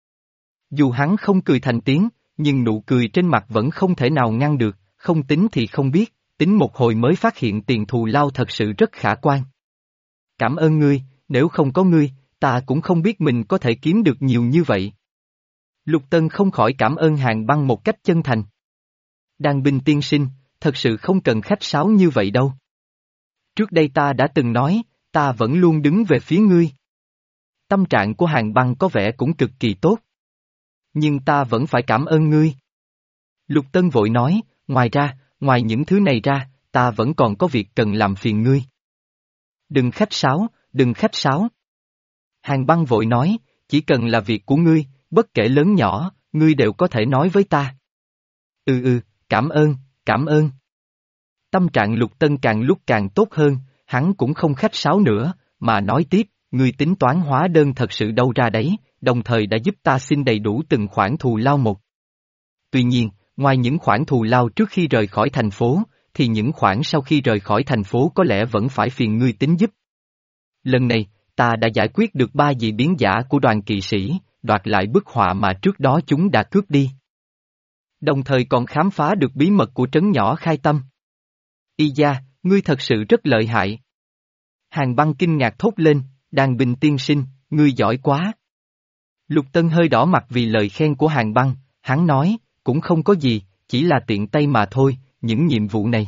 Dù hắn không cười thành tiếng, nhưng nụ cười trên mặt vẫn không thể nào ngăn được, không tính thì không biết, tính một hồi mới phát hiện tiền thù lao thật sự rất khả quan. Cảm ơn ngươi, nếu không có ngươi, ta cũng không biết mình có thể kiếm được nhiều như vậy. Lục Tân không khỏi cảm ơn Hàn Băng một cách chân thành. Đan Binh tiên sinh, thật sự không cần khách sáo như vậy đâu. Trước đây ta đã từng nói, ta vẫn luôn đứng về phía ngươi. Tâm trạng của Hàn Băng có vẻ cũng cực kỳ tốt. Nhưng ta vẫn phải cảm ơn ngươi. Lục Tân vội nói, ngoài ra, ngoài những thứ này ra, ta vẫn còn có việc cần làm phiền ngươi. Đừng khách sáo, đừng khách sáo. Hàn Băng vội nói, chỉ cần là việc của ngươi, bất kể lớn nhỏ, ngươi đều có thể nói với ta. Ừ ừ, cảm ơn, cảm ơn. Tâm trạng Lục Tân càng lúc càng tốt hơn, hắn cũng không khách sáo nữa, mà nói tiếp, ngươi tính toán hóa đơn thật sự đâu ra đấy, đồng thời đã giúp ta xin đầy đủ từng khoản thù lao một. Tuy nhiên, ngoài những khoản thù lao trước khi rời khỏi thành phố, thì những khoản sau khi rời khỏi thành phố có lẽ vẫn phải phiền ngươi tính giúp. Lần này, ta đã giải quyết được ba dị biến giả của đoàn kỵ sĩ, đoạt lại bức họa mà trước đó chúng đã cướp đi. Đồng thời còn khám phá được bí mật của trấn nhỏ Khai Tâm. Y gia, ngươi thật sự rất lợi hại. Hàn Băng kinh ngạc thốt lên, Đàn Bình tiên sinh, ngươi giỏi quá. Lục Tân hơi đỏ mặt vì lời khen của Hàn Băng, hắn nói, cũng không có gì, chỉ là tiện tay mà thôi, những nhiệm vụ này.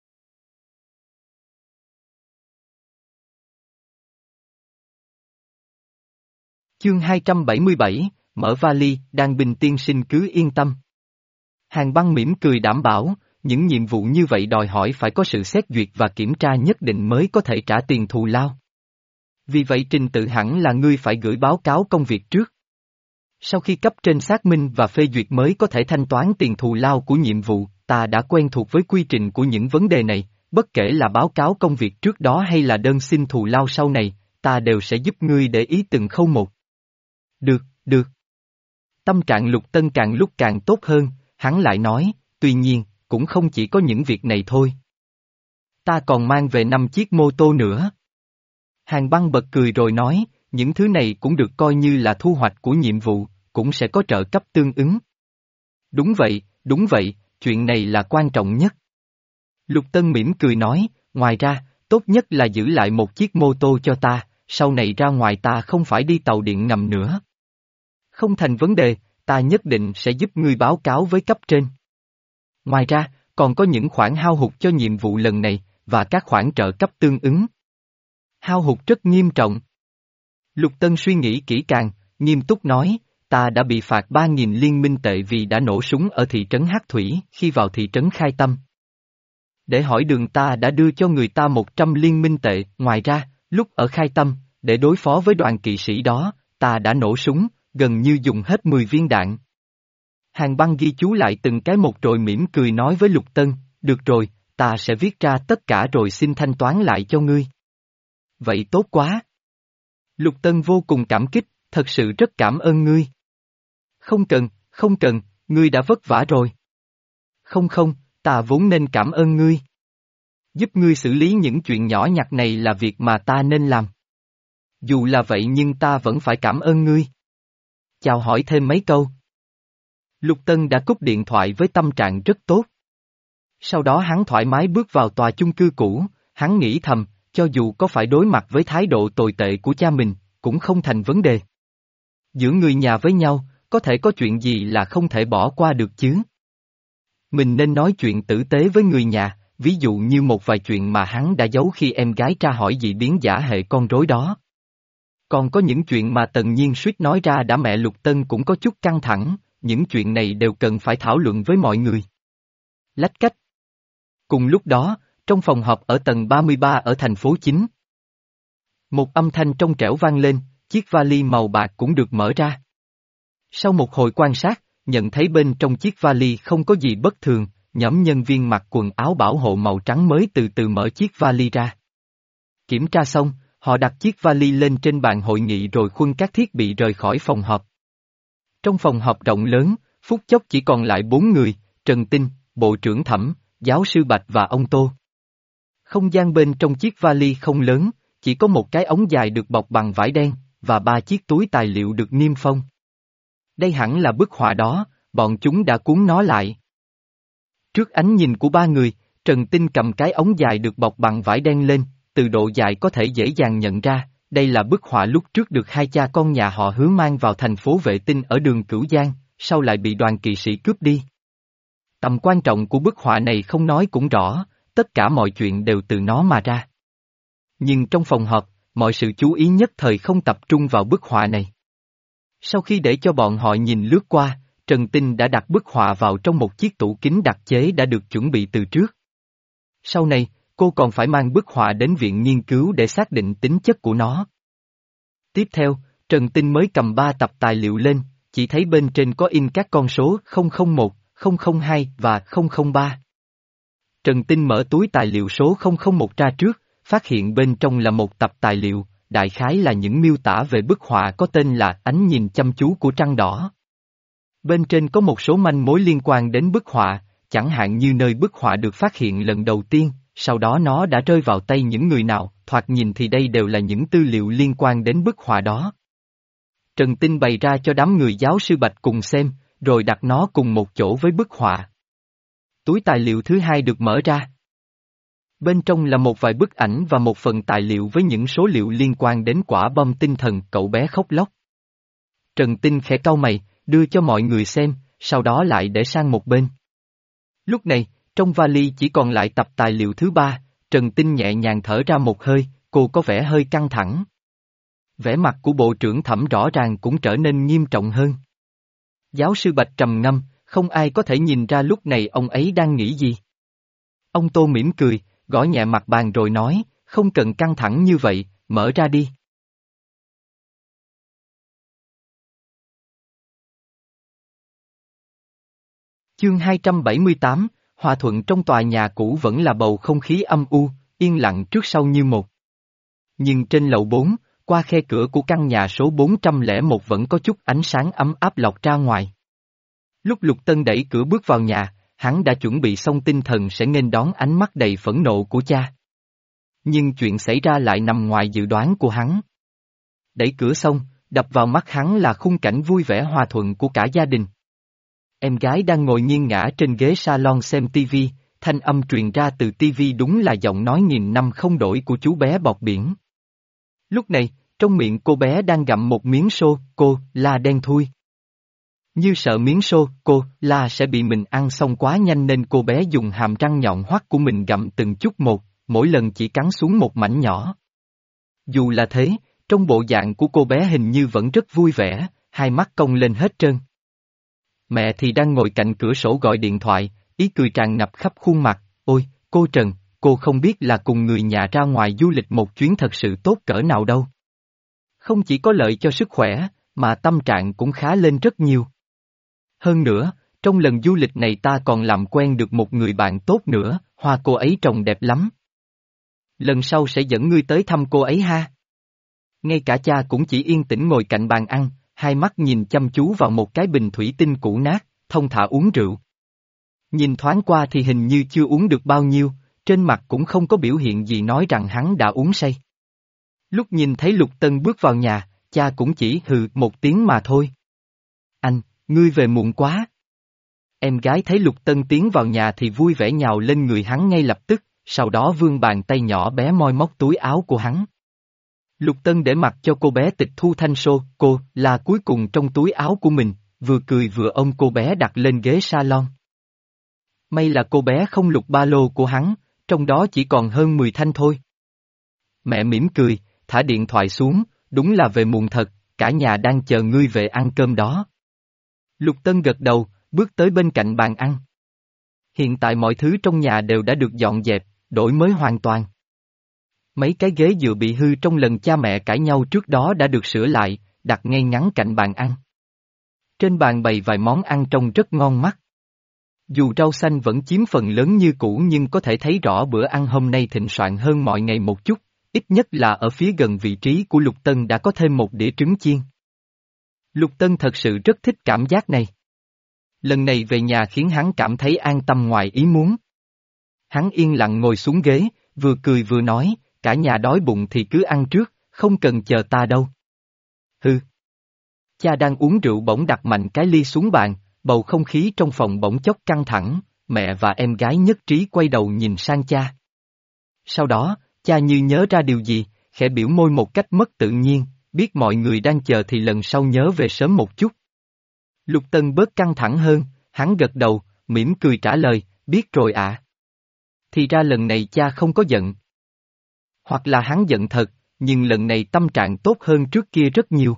Chương hai trăm bảy mươi bảy, mở vali, Đàn Bình tiên sinh cứ yên tâm. Hàn Băng mỉm cười đảm bảo, những nhiệm vụ như vậy đòi hỏi phải có sự xét duyệt và kiểm tra nhất định mới có thể trả tiền thù lao. Vì vậy trình tự hẳn là ngươi phải gửi báo cáo công việc trước. Sau khi cấp trên xác minh và phê duyệt mới có thể thanh toán tiền thù lao của nhiệm vụ, ta đã quen thuộc với quy trình của những vấn đề này, bất kể là báo cáo công việc trước đó hay là đơn xin thù lao sau này, ta đều sẽ giúp ngươi để ý từng khâu một. Được, được. Tâm trạng Lục Tân càng lúc càng tốt hơn, hắn lại nói, tuy nhiên, cũng không chỉ có những việc này thôi. Ta còn mang về năm chiếc mô tô nữa. Hàn Băng bật cười rồi nói, những thứ này cũng được coi như là thu hoạch của nhiệm vụ, cũng sẽ có trợ cấp tương ứng. Đúng vậy, đúng vậy, chuyện này là quan trọng nhất. Lục Tân mỉm cười nói, ngoài ra, tốt nhất là giữ lại một chiếc mô tô cho ta, sau này ra ngoài ta không phải đi tàu điện ngầm nữa. Không thành vấn đề, ta nhất định sẽ giúp ngươi báo cáo với cấp trên. Ngoài ra, còn có những khoản hao hụt cho nhiệm vụ lần này, và các khoản trợ cấp tương ứng. Hao hụt rất nghiêm trọng. Lục Tân suy nghĩ kỹ càng, nghiêm túc nói, ta đã bị phạt ba nghìn liên minh tệ vì đã nổ súng ở thị trấn Hắc Thủy khi vào thị trấn Khai Tâm. Để hỏi đường ta đã đưa cho người ta một trăm liên minh tệ, ngoài ra, lúc ở Khai Tâm, để đối phó với đoàn kỵ sĩ đó, ta đã nổ súng, gần như dùng hết mười viên đạn. Hàn Băng ghi chú lại từng cái một rồi mỉm cười nói với Lục Tân, được rồi, ta sẽ viết ra tất cả rồi xin thanh toán lại cho ngươi. Vậy tốt quá. Lục Tân vô cùng cảm kích, thật sự rất cảm ơn ngươi. Không cần, không cần, ngươi đã vất vả rồi. Không không, ta vốn nên cảm ơn ngươi. Giúp ngươi xử lý những chuyện nhỏ nhặt này là việc mà ta nên làm. Dù là vậy nhưng ta vẫn phải cảm ơn ngươi. Chào hỏi thêm mấy câu. Lục Tân đã cúp điện thoại với tâm trạng rất tốt. Sau đó hắn thoải mái bước vào tòa chung cư cũ, hắn nghĩ thầm, cho dù có phải đối mặt với thái độ tồi tệ của cha mình, cũng không thành vấn đề. Giữa người nhà với nhau, có thể có chuyện gì là không thể bỏ qua được chứ? Mình nên nói chuyện tử tế với người nhà, ví dụ như một vài chuyện mà hắn đã giấu khi em gái tra hỏi dị biến giả hệ con rối đó. Còn có những chuyện mà Tần Nhiên suýt nói ra đã mẹ Lục Tân cũng có chút căng thẳng, những chuyện này đều cần phải thảo luận với mọi người. Lách cách. Cùng lúc đó, trong phòng họp ở tầng ba mươi ba ở thành phố chính. Một âm thanh trong trẻo vang lên, chiếc vali màu bạc cũng được mở ra. Sau một hồi quan sát, nhận thấy bên trong chiếc vali không có gì bất thường, nhóm nhân viên mặc quần áo bảo hộ màu trắng mới từ từ mở chiếc vali ra. Kiểm tra xong, họ đặt chiếc vali lên trên bàn hội nghị rồi khuân các thiết bị rời khỏi phòng họp. Trong phòng họp rộng lớn, phút chốc chỉ còn lại bốn người, Trần Tinh, Bộ trưởng Thẩm, Giáo sư Bạch và ông Tô. Không gian bên trong chiếc vali không lớn, chỉ có một cái ống dài được bọc bằng vải đen, và ba chiếc túi tài liệu được niêm phong. Đây hẳn là bức họa đó, bọn chúng đã cuốn nó lại. Trước ánh nhìn của ba người, Trần Tinh cầm cái ống dài được bọc bằng vải đen lên, từ độ dài có thể dễ dàng nhận ra, đây là bức họa lúc trước được hai cha con nhà họ Hứa mang vào thành phố Vệ Tinh ở đường Cửu Giang, sau lại bị đoàn kỵ sĩ cướp đi. Tầm quan trọng của bức họa này không nói cũng rõ, tất cả mọi chuyện đều từ nó mà ra. Nhưng trong phòng họp, mọi sự chú ý nhất thời không tập trung vào bức họa này. Sau khi để cho bọn họ nhìn lướt qua, Trần Tinh đã đặt bức họa vào trong một chiếc tủ kính đặc chế đã được chuẩn bị từ trước. Sau này, cô còn phải mang bức họa đến viện nghiên cứu để xác định tính chất của nó. Tiếp theo, Trần Tinh mới cầm ba tập tài liệu lên, chỉ thấy bên trên có in các con số không không một, không không hai và không không ba. Trần Tinh mở túi tài liệu số không không một ra trước, phát hiện bên trong là một tập tài liệu, đại khái là những miêu tả về bức họa có tên là Ánh nhìn chăm chú của trăng đỏ. Bên trên có một số manh mối liên quan đến bức họa, chẳng hạn như nơi bức họa được phát hiện lần đầu tiên, sau đó nó đã rơi vào tay những người nào, thoạt nhìn thì đây đều là những tư liệu liên quan đến bức họa đó. Trần Tinh bày ra cho đám người giáo sư Bạch cùng xem, rồi đặt nó cùng một chỗ với bức họa. Túi tài liệu thứ hai được mở ra. Bên trong là một vài bức ảnh và một phần tài liệu với những số liệu liên quan đến quả bom tinh thần. Cậu bé khóc lóc. Trần Tinh khẽ cau mày, đưa cho mọi người xem, sau đó lại để sang một bên. Lúc này, trong vali chỉ còn lại tập tài liệu thứ ba, Trần Tinh nhẹ nhàng thở ra một hơi, cô có vẻ hơi căng thẳng. Vẻ mặt của bộ trưởng Thẩm rõ ràng cũng trở nên nghiêm trọng hơn. Giáo sư Bạch trầm ngâm, không ai có thể nhìn ra lúc này ông ấy đang nghĩ gì. Ông Tô mỉm cười, gõ nhẹ mặt bàn rồi nói, không cần căng thẳng như vậy, mở ra đi. Chương hai trăm bảy mươi tám, Hòa thuận trong tòa nhà cũ vẫn là bầu không khí âm u, yên lặng trước sau như một. Nhưng trên lầu bốn, qua khe cửa của căn nhà số bốn trăm lẻ một vẫn có chút ánh sáng ấm áp lọt ra ngoài. Lúc Lục Tân đẩy cửa bước vào nhà, hắn đã chuẩn bị xong tinh thần sẽ nghênh đón ánh mắt đầy phẫn nộ của cha. Nhưng chuyện xảy ra lại nằm ngoài dự đoán của hắn. Đẩy cửa xong, đập vào mắt hắn là khung cảnh vui vẻ hòa thuận của cả gia đình. Em gái đang ngồi nghiêng ngã trên ghế salon xem tivi, thanh âm truyền ra từ tivi đúng là giọng nói nghìn năm không đổi của chú bé bọt biển. Lúc này, trong miệng cô bé đang gặm một miếng sô, cô, la đen thui. Như sợ miếng sô, cô, la sẽ bị mình ăn xong quá nhanh nên cô bé dùng hàm răng nhọn hoắt của mình gặm từng chút một, mỗi lần chỉ cắn xuống một mảnh nhỏ. Dù là thế, trong bộ dạng của cô bé hình như vẫn rất vui vẻ, hai mắt cong lên hết trơn. Mẹ thì đang ngồi cạnh cửa sổ gọi điện thoại, ý cười tràn ngập khắp khuôn mặt, ôi, cô Trần, cô không biết là cùng người nhà ra ngoài du lịch một chuyến thật sự tốt cỡ nào đâu. Không chỉ có lợi cho sức khỏe, mà tâm trạng cũng khá lên rất nhiều. Hơn nữa, trong lần du lịch này ta còn làm quen được một người bạn tốt nữa, hoa cô ấy trông đẹp lắm. Lần sau sẽ dẫn ngươi tới thăm cô ấy ha. Ngay cả cha cũng chỉ yên tĩnh ngồi cạnh bàn ăn, hai mắt nhìn chăm chú vào một cái bình thủy tinh cũ nát, thông thả uống rượu. Nhìn thoáng qua thì hình như chưa uống được bao nhiêu, trên mặt cũng không có biểu hiện gì nói rằng hắn đã uống say. Lúc nhìn thấy Lục Tân bước vào nhà, cha cũng chỉ hừ một tiếng mà thôi. Anh, ngươi về muộn quá. Em gái thấy Lục Tân tiến vào nhà thì vui vẻ nhào lên người hắn ngay lập tức, sau đó vươn bàn tay nhỏ bé moi móc túi áo của hắn. Lục Tân để mặc cho cô bé tịch thu thanh sô, cô, là cuối cùng trong túi áo của mình, vừa cười vừa ôm cô bé đặt lên ghế salon. May là cô bé không lục ba lô của hắn, trong đó chỉ còn hơn mười thanh thôi. Mẹ mỉm cười, thả điện thoại xuống, đúng là về muộn thật, cả nhà đang chờ ngươi về ăn cơm đó. Lục Tân gật đầu, bước tới bên cạnh bàn ăn. Hiện tại mọi thứ trong nhà đều đã được dọn dẹp, đổi mới hoàn toàn. Mấy cái ghế dựa bị hư trong lần cha mẹ cãi nhau trước đó đã được sửa lại, đặt ngay ngắn cạnh bàn ăn. Trên bàn bày vài món ăn trông rất ngon mắt. Dù rau xanh vẫn chiếm phần lớn như cũ nhưng có thể thấy rõ bữa ăn hôm nay thịnh soạn hơn mọi ngày một chút, ít nhất là ở phía gần vị trí của Lục Tân đã có thêm một đĩa trứng chiên. Lục Tân thật sự rất thích cảm giác này. Lần này về nhà khiến hắn cảm thấy an tâm ngoài ý muốn. Hắn yên lặng ngồi xuống ghế, vừa cười vừa nói, cả nhà đói bụng thì cứ ăn trước, không cần chờ ta đâu. Hừ. Cha đang uống rượu bỗng đặt mạnh cái ly xuống bàn, bầu không khí trong phòng bỗng chốc căng thẳng, mẹ và em gái nhất trí quay đầu nhìn sang cha. Sau đó, cha như nhớ ra điều gì, khẽ biểu môi một cách mất tự nhiên, biết mọi người đang chờ thì lần sau nhớ về sớm một chút. Lục Tân bớt căng thẳng hơn, hắn gật đầu, mỉm cười trả lời, biết rồi ạ. À. Thì ra lần này cha không có giận. Hoặc là hắn giận thật, nhưng lần này tâm trạng tốt hơn trước kia rất nhiều.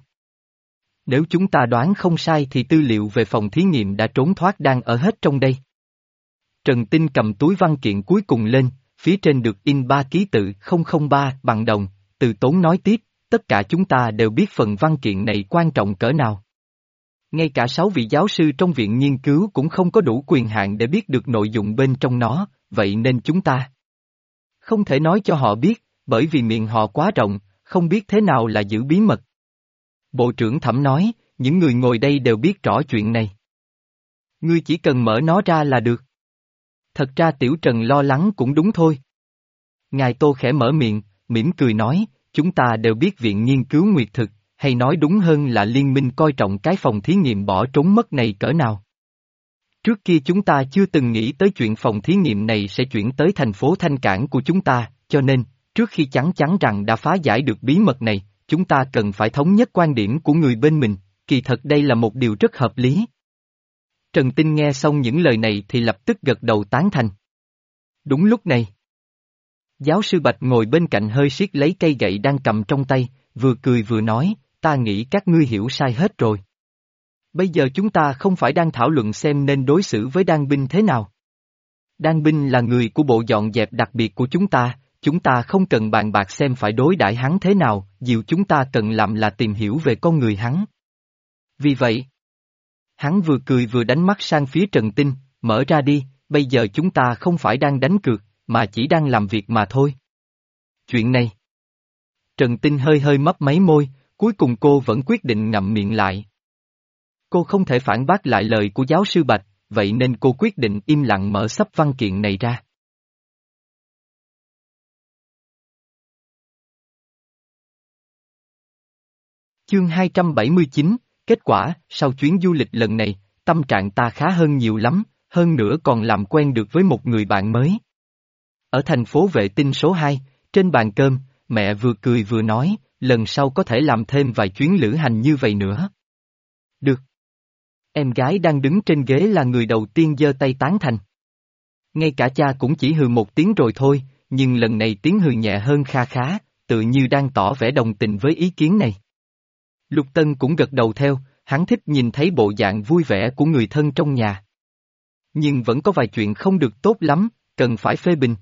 Nếu chúng ta đoán không sai thì tư liệu về phòng thí nghiệm đã trốn thoát đang ở hết trong đây. Trần Tinh cầm túi văn kiện cuối cùng lên, phía trên được in ba ký tự không không ba bằng đồng, Từ Tốn nói tiếp, tất cả chúng ta đều biết phần văn kiện này quan trọng cỡ nào. Ngay cả sáu vị giáo sư trong viện nghiên cứu cũng không có đủ quyền hạn để biết được nội dung bên trong nó, vậy nên chúng ta không thể nói cho họ biết, bởi vì miệng họ quá rộng, không biết thế nào là giữ bí mật. Bộ trưởng Thẩm nói, những người ngồi đây đều biết rõ chuyện này. Ngươi chỉ cần mở nó ra là được. Thật ra Tiểu Trần lo lắng cũng đúng thôi. Ngài Tô khẽ mở miệng, mỉm cười nói, chúng ta đều biết Viện Nghiên cứu Nguyệt Thực, hay nói đúng hơn là liên minh coi trọng cái phòng thí nghiệm bỏ trốn mất này cỡ nào. Trước kia chúng ta chưa từng nghĩ tới chuyện phòng thí nghiệm này sẽ chuyển tới thành phố Thanh Cảng của chúng ta, cho nên, trước khi chắn chắn rằng đã phá giải được bí mật này, chúng ta cần phải thống nhất quan điểm của người bên mình, kỳ thật đây là một điều rất hợp lý. Trần Tinh nghe xong những lời này thì lập tức gật đầu tán thành. Đúng lúc này, giáo sư Bạch ngồi bên cạnh hơi siết lấy cây gậy đang cầm trong tay, vừa cười vừa nói, ta nghĩ các ngươi hiểu sai hết rồi. Bây giờ chúng ta không phải đang thảo luận xem nên đối xử với Đan Binh thế nào. Đan Binh là người của bộ dọn dẹp đặc biệt của chúng ta, chúng ta không cần bàn bạc xem phải đối đãi hắn thế nào, điều chúng ta cần làm là tìm hiểu về con người hắn. Vì vậy, hắn vừa cười vừa đánh mắt sang phía Trần Tinh, mở ra đi, bây giờ chúng ta không phải đang đánh cược, mà chỉ đang làm việc mà thôi. Chuyện này. Trần Tinh hơi hơi mấp máy môi, cuối cùng cô vẫn quyết định ngậm miệng lại. Cô không thể phản bác lại lời của giáo sư Bạch, vậy nên cô quyết định im lặng mở xấp văn kiện này ra. Chương hai trăm bảy mươi chín, kết quả, sau chuyến du lịch lần này, tâm trạng ta khá hơn nhiều lắm, hơn nữa còn làm quen được với một người bạn mới. Ở thành phố vệ tinh số hai, trên bàn cơm, mẹ vừa cười vừa nói, lần sau có thể làm thêm vài chuyến lữ hành như vậy nữa. Được. Em gái đang đứng trên ghế là người đầu tiên giơ tay tán thành. Ngay cả cha cũng chỉ hừ một tiếng rồi thôi, nhưng lần này tiếng hừ nhẹ hơn kha khá, tự như đang tỏ vẻ đồng tình với ý kiến này. Lục Tân cũng gật đầu theo, hắn thích nhìn thấy bộ dạng vui vẻ của người thân trong nhà. Nhưng vẫn có vài chuyện không được tốt lắm, cần phải phê bình.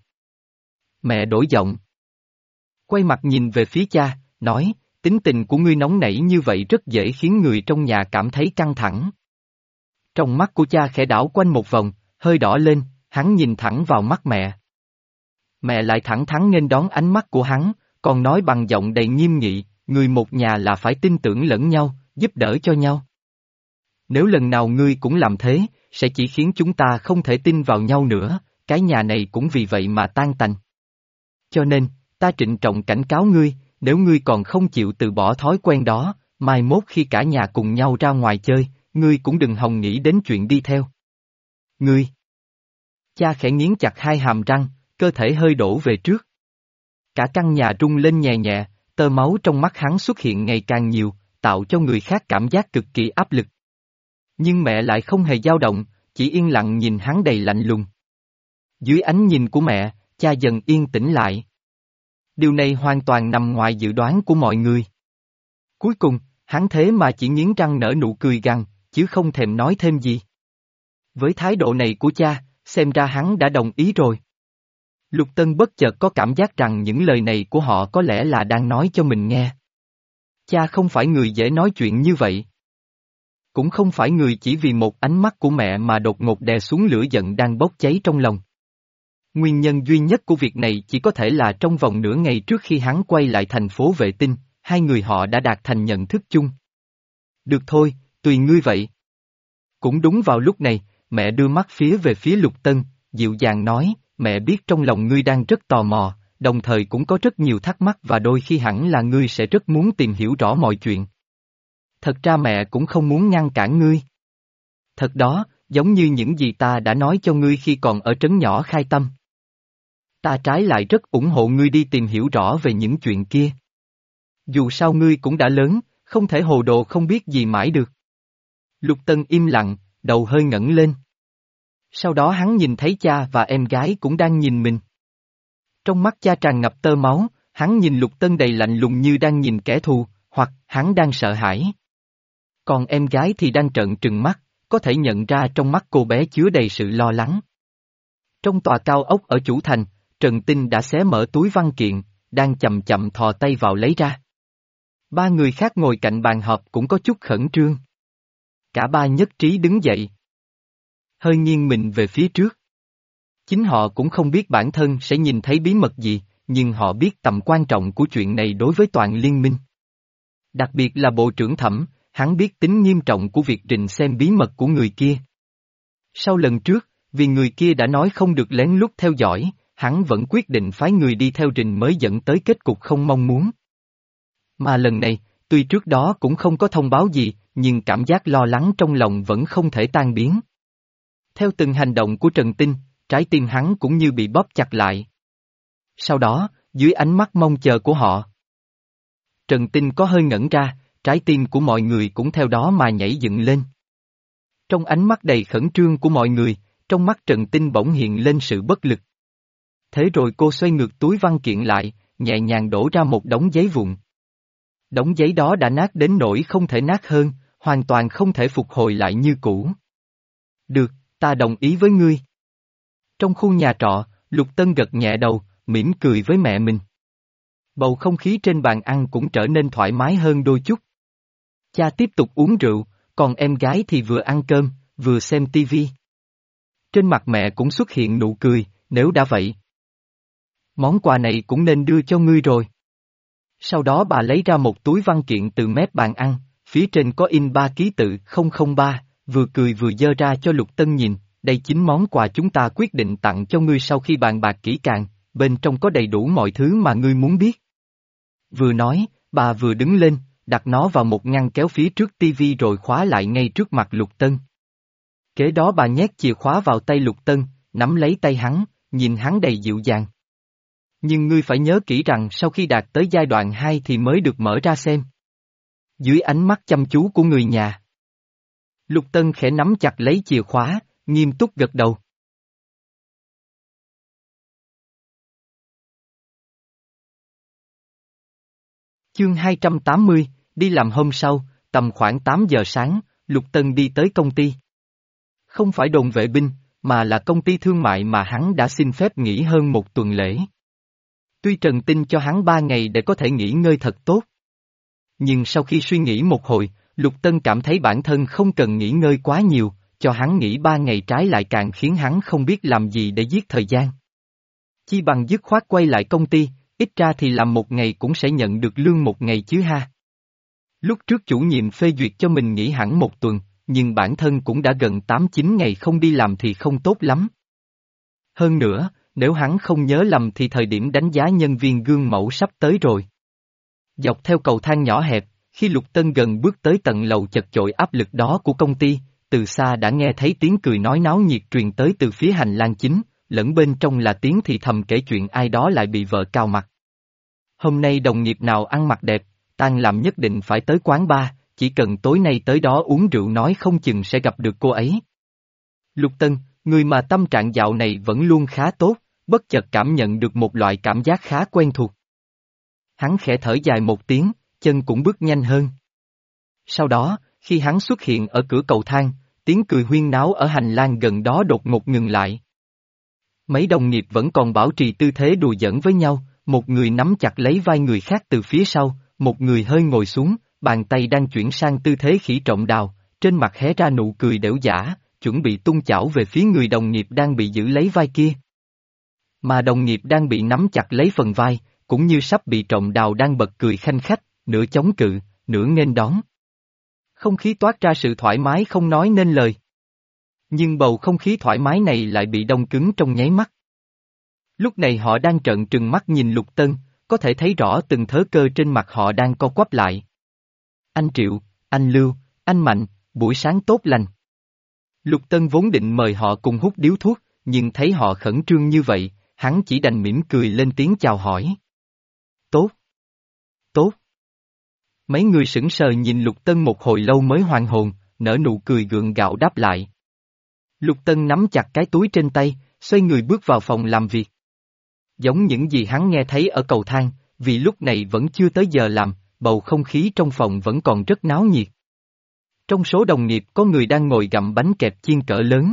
Mẹ đổi giọng. Quay mặt nhìn về phía cha, nói, tính tình của ngươi nóng nảy như vậy rất dễ khiến người trong nhà cảm thấy căng thẳng. Trong mắt của cha khẽ đảo quanh một vòng, hơi đỏ lên, hắn nhìn thẳng vào mắt mẹ. Mẹ lại thẳng thắn nghênh đón ánh mắt của hắn, còn nói bằng giọng đầy nghiêm nghị, người một nhà là phải tin tưởng lẫn nhau, giúp đỡ cho nhau. Nếu lần nào ngươi cũng làm thế, sẽ chỉ khiến chúng ta không thể tin vào nhau nữa, cái nhà này cũng vì vậy mà tan tành. Cho nên, ta trịnh trọng cảnh cáo ngươi, nếu ngươi còn không chịu từ bỏ thói quen đó, mai mốt khi cả nhà cùng nhau ra ngoài chơi, ngươi cũng đừng hòng nghĩ đến chuyện đi theo. Ngươi! Cha khẽ nghiến chặt hai hàm răng, cơ thể hơi đổ về trước. Cả căn nhà rung lên nhẹ nhẹ, tơ máu trong mắt hắn xuất hiện ngày càng nhiều, tạo cho người khác cảm giác cực kỳ áp lực. Nhưng mẹ lại không hề dao động, chỉ yên lặng nhìn hắn đầy lạnh lùng. Dưới ánh nhìn của mẹ, cha dần yên tĩnh lại. Điều này hoàn toàn nằm ngoài dự đoán của mọi người. Cuối cùng, hắn thế mà chỉ nghiến răng nở nụ cười gằn, chứ không thèm nói thêm gì. Với thái độ này của cha, xem ra hắn đã đồng ý rồi. Lục Tân bất chợt có cảm giác rằng những lời này của họ có lẽ là đang nói cho mình nghe. Cha không phải người dễ nói chuyện như vậy. Cũng không phải người chỉ vì một ánh mắt của mẹ mà đột ngột đè xuống lửa giận đang bốc cháy trong lòng. Nguyên nhân duy nhất của việc này chỉ có thể là trong vòng nửa ngày trước khi hắn quay lại thành phố vệ tinh, hai người họ đã đạt thành nhận thức chung. Được thôi, tùy ngươi vậy. Cũng đúng vào lúc này, mẹ đưa mắt phía về phía Lục Tân, dịu dàng nói, mẹ biết trong lòng ngươi đang rất tò mò, đồng thời cũng có rất nhiều thắc mắc và đôi khi hẳn là ngươi sẽ rất muốn tìm hiểu rõ mọi chuyện. Thật ra mẹ cũng không muốn ngăn cản ngươi. Thật đó, giống như những gì ta đã nói cho ngươi khi còn ở trấn nhỏ Khai Tâm. Ta trái lại rất ủng hộ ngươi đi tìm hiểu rõ về những chuyện kia. Dù sao ngươi cũng đã lớn, không thể hồ đồ không biết gì mãi được. Lục Tân im lặng, đầu hơi ngẩng lên. Sau đó hắn nhìn thấy cha và em gái cũng đang nhìn mình. Trong mắt cha tràn ngập tơ máu, hắn nhìn Lục Tân đầy lạnh lùng như đang nhìn kẻ thù, hoặc hắn đang sợ hãi. Còn em gái thì đang trợn trừng mắt, có thể nhận ra trong mắt cô bé chứa đầy sự lo lắng. Trong tòa cao ốc ở chủ thành, Trần Tinh đã xé mở túi văn kiện, đang chậm chậm thò tay vào lấy ra. Ba người khác ngồi cạnh bàn họp cũng có chút khẩn trương. Cả ba nhất trí đứng dậy. Hơi nghiêng mình về phía trước. Chính họ cũng không biết bản thân sẽ nhìn thấy bí mật gì, nhưng họ biết tầm quan trọng của chuyện này đối với toàn liên minh. Đặc biệt là bộ trưởng Thẩm, hắn biết tính nghiêm trọng của việc rình xem bí mật của người kia. Sau lần trước, vì người kia đã nói không được lén lút theo dõi, hắn vẫn quyết định phái người đi theo rình mới dẫn tới kết cục không mong muốn. Mà lần này, tuy trước đó cũng không có thông báo gì, nhưng cảm giác lo lắng trong lòng vẫn không thể tan biến. Theo từng hành động của Trần Tinh, trái tim hắn cũng như bị bóp chặt lại. Sau đó, dưới ánh mắt mong chờ của họ, Trần Tinh có hơi ngẩn ra, trái tim của mọi người cũng theo đó mà nhảy dựng lên. Trong ánh mắt đầy khẩn trương của mọi người, trong mắt Trần Tinh bỗng hiện lên sự bất lực. Thế rồi cô xoay ngược túi văn kiện lại, nhẹ nhàng đổ ra một đống giấy vụn. Đống giấy đó đã nát đến nỗi không thể nát hơn, hoàn toàn không thể phục hồi lại như cũ. Được, ta đồng ý với ngươi. Trong khu nhà trọ, Lục Tân gật nhẹ đầu, mỉm cười với mẹ mình. Bầu không khí trên bàn ăn cũng trở nên thoải mái hơn đôi chút. Cha tiếp tục uống rượu, còn em gái thì vừa ăn cơm, vừa xem tivi. Trên mặt mẹ cũng xuất hiện nụ cười, nếu đã vậy. Món quà này cũng nên đưa cho ngươi rồi. Sau đó bà lấy ra một túi văn kiện từ mép bàn ăn, phía trên có in ba ký tự không không ba, vừa cười vừa giơ ra cho Lục Tân nhìn, đây chính món quà chúng ta quyết định tặng cho ngươi sau khi bàn bạc kỹ càng, bên trong có đầy đủ mọi thứ mà ngươi muốn biết. Vừa nói, bà vừa đứng lên, đặt nó vào một ngăn kéo phía trước tivi rồi khóa lại ngay trước mặt Lục Tân. Kế đó bà nhét chìa khóa vào tay Lục Tân, nắm lấy tay hắn, nhìn hắn đầy dịu dàng. Nhưng ngươi phải nhớ kỹ rằng sau khi đạt tới giai đoạn hai thì mới được mở ra xem. Dưới ánh mắt chăm chú của người nhà, Lục Tân khẽ nắm chặt lấy chìa khóa, nghiêm túc gật đầu. Chương hai trăm tám mươi, đi làm hôm sau, tầm khoảng tám giờ sáng, Lục Tân đi tới công ty. Không phải đồn vệ binh, mà là công ty thương mại mà hắn đã xin phép nghỉ hơn một tuần lễ. Tuy Trần Tinh cho hắn ba ngày để có thể nghỉ ngơi thật tốt. Nhưng sau khi suy nghĩ một hồi, Lục Tân cảm thấy bản thân không cần nghỉ ngơi quá nhiều, cho hắn nghỉ ba ngày trái lại càng khiến hắn không biết làm gì để giết thời gian. Chi bằng dứt khoát quay lại công ty, ít ra thì làm một ngày cũng sẽ nhận được lương một ngày chứ ha. Lúc trước chủ nhiệm phê duyệt cho mình nghỉ hẳn một tuần, nhưng bản thân cũng đã gần tám chín ngày không đi làm thì không tốt lắm. Hơn nữa, nếu hắn không nhớ lầm thì thời điểm đánh giá nhân viên gương mẫu sắp tới rồi. Dọc theo cầu thang nhỏ hẹp, khi Lục Tân gần bước tới tận lầu chật chội áp lực đó của công ty, từ xa đã nghe thấy tiếng cười nói náo nhiệt truyền tới từ phía hành lang chính, lẫn bên trong là tiếng thì thầm kể chuyện ai đó lại bị vợ cào mặt. Hôm nay đồng nghiệp nào ăn mặc đẹp, tan làm nhất định phải tới quán bar, chỉ cần tối nay tới đó uống rượu nói không chừng sẽ gặp được cô ấy. Lục Tân, người mà tâm trạng dạo này vẫn luôn khá tốt, bất chợt cảm nhận được một loại cảm giác khá quen thuộc. Hắn khẽ thở dài một tiếng, chân cũng bước nhanh hơn. Sau đó, khi hắn xuất hiện ở cửa cầu thang, tiếng cười huyên náo ở hành lang gần đó đột ngột ngừng lại. Mấy đồng nghiệp vẫn còn bảo trì tư thế đùa giỡn với nhau, một người nắm chặt lấy vai người khác từ phía sau, một người hơi ngồi xuống, bàn tay đang chuyển sang tư thế khỉ trộm đào, trên mặt hé ra nụ cười đểu giả, chuẩn bị tung chảo về phía người đồng nghiệp đang bị giữ lấy vai kia. Mà đồng nghiệp đang bị nắm chặt lấy phần vai, cũng như sắp bị trộm đào đang bật cười khanh khách, nửa chống cự, nửa nghênh đón. Không khí toát ra sự thoải mái không nói nên lời. Nhưng bầu không khí thoải mái này lại bị đông cứng trong nháy mắt. Lúc này họ đang trợn trừng mắt nhìn Lục Tân, có thể thấy rõ từng thớ cơ trên mặt họ đang co quắp lại. Anh Triệu, anh Lưu, anh Mạnh, buổi sáng tốt lành. Lục Tân vốn định mời họ cùng hút điếu thuốc, nhưng thấy họ khẩn trương như vậy, hắn chỉ đành mỉm cười lên tiếng chào hỏi. Tốt. Tốt. Mấy người sững sờ nhìn Lục Tân một hồi lâu mới hoàn hồn, nở nụ cười gượng gạo đáp lại. Lục Tân nắm chặt cái túi trên tay, xoay người bước vào phòng làm việc. Giống những gì hắn nghe thấy ở cầu thang, vì lúc này vẫn chưa tới giờ làm, bầu không khí trong phòng vẫn còn rất náo nhiệt. Trong số đồng nghiệp có người đang ngồi gặm bánh kẹp chiên cỡ lớn.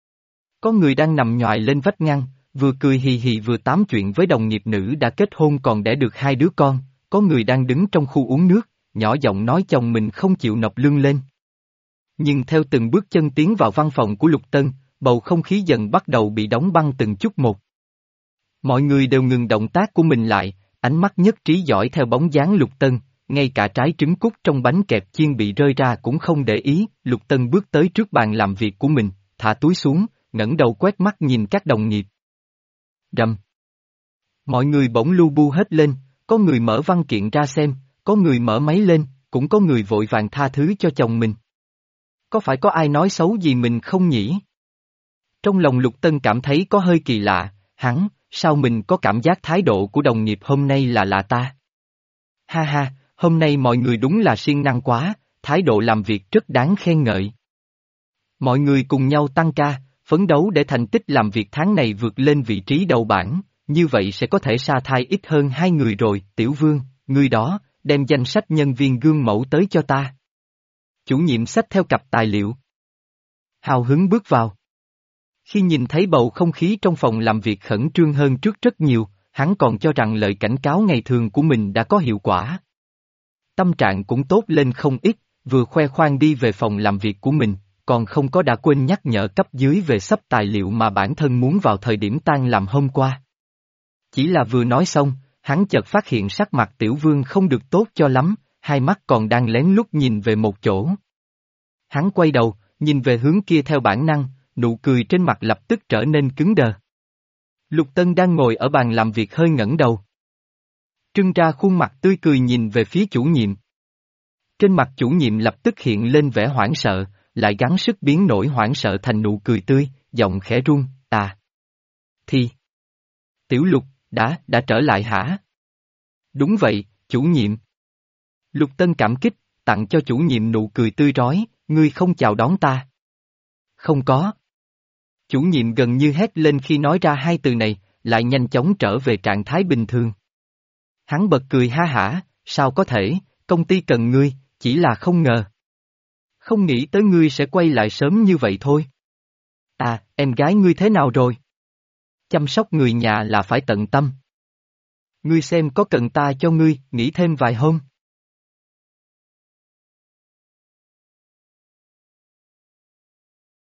Có người đang nằm nhoài lên vách ngăn, vừa cười hì hì vừa tám chuyện với đồng nghiệp nữ đã kết hôn còn đẻ được hai đứa con, có người đang đứng trong khu uống nước, nhỏ giọng nói chồng mình không chịu nộp lương lên. Nhưng theo từng bước chân tiến vào văn phòng của Lục Tân, bầu không khí dần bắt đầu bị đóng băng từng chút một. Mọi người đều ngừng động tác của mình lại, ánh mắt nhất trí dõi theo bóng dáng Lục Tân, ngay cả trái trứng cút trong bánh kẹp chiên bị rơi ra cũng không để ý. Lục Tân bước tới trước bàn làm việc của mình, thả túi xuống, ngẩng đầu quét mắt nhìn các đồng nghiệp. Rầm. Mọi người bỗng lu bu hết lên, có người mở văn kiện ra xem, có người mở máy lên, cũng có người vội vàng tha thứ cho chồng mình. Có phải có ai nói xấu gì mình không nhỉ? Trong lòng Lục Tân cảm thấy có hơi kỳ lạ, hắn, sao mình có cảm giác thái độ của đồng nghiệp hôm nay là lạ ta? Ha ha, hôm nay mọi người đúng là siêng năng quá, thái độ làm việc rất đáng khen ngợi. Mọi người cùng nhau tăng ca, phấn đấu để thành tích làm việc tháng này vượt lên vị trí đầu bảng, như vậy sẽ có thể sa thai ít hơn hai người rồi. Tiểu Vương, ngươi đó, đem danh sách nhân viên gương mẫu tới cho ta. Chủ nhiệm xách theo cặp tài liệu. Hào hứng bước vào. Khi nhìn thấy bầu không khí trong phòng làm việc khẩn trương hơn trước rất nhiều, hắn còn cho rằng lời cảnh cáo ngày thường của mình đã có hiệu quả. Tâm trạng cũng tốt lên không ít, vừa khoe khoang đi về phòng làm việc của mình, còn không có đã quên nhắc nhở cấp dưới về sắp tài liệu mà bản thân muốn vào thời điểm tan làm hôm qua. Chỉ là vừa nói xong, hắn chợt phát hiện sắc mặt Tiểu Vương không được tốt cho lắm, hai mắt còn đang lén lút nhìn về một chỗ. Hắn quay đầu, nhìn về hướng kia theo bản năng, nụ cười trên mặt lập tức trở nên cứng đờ. Lục Tân đang ngồi ở bàn làm việc hơi ngẩng đầu. Trưng ra khuôn mặt tươi cười nhìn về phía chủ nhiệm. Trên mặt chủ nhiệm lập tức hiện lên vẻ hoảng sợ, lại gắng sức biến nỗi hoảng sợ thành nụ cười tươi, giọng khẽ run, à. Thì. Tiểu Lục, đã, đã trở lại hả? Đúng vậy, chủ nhiệm. Lục Tân cảm kích, tặng cho chủ nhiệm nụ cười tươi rói, ngươi không chào đón ta. Không có. Chủ nhiệm gần như hét lên khi nói ra hai từ này, lại nhanh chóng trở về trạng thái bình thường. Hắn bật cười ha hả, sao có thể, công ty cần ngươi, chỉ là không ngờ. Không nghĩ tới ngươi sẽ quay lại sớm như vậy thôi. À, em gái ngươi thế nào rồi? Chăm sóc người nhà là phải tận tâm. Ngươi xem có cần ta cho ngươi, nghỉ thêm vài hôm.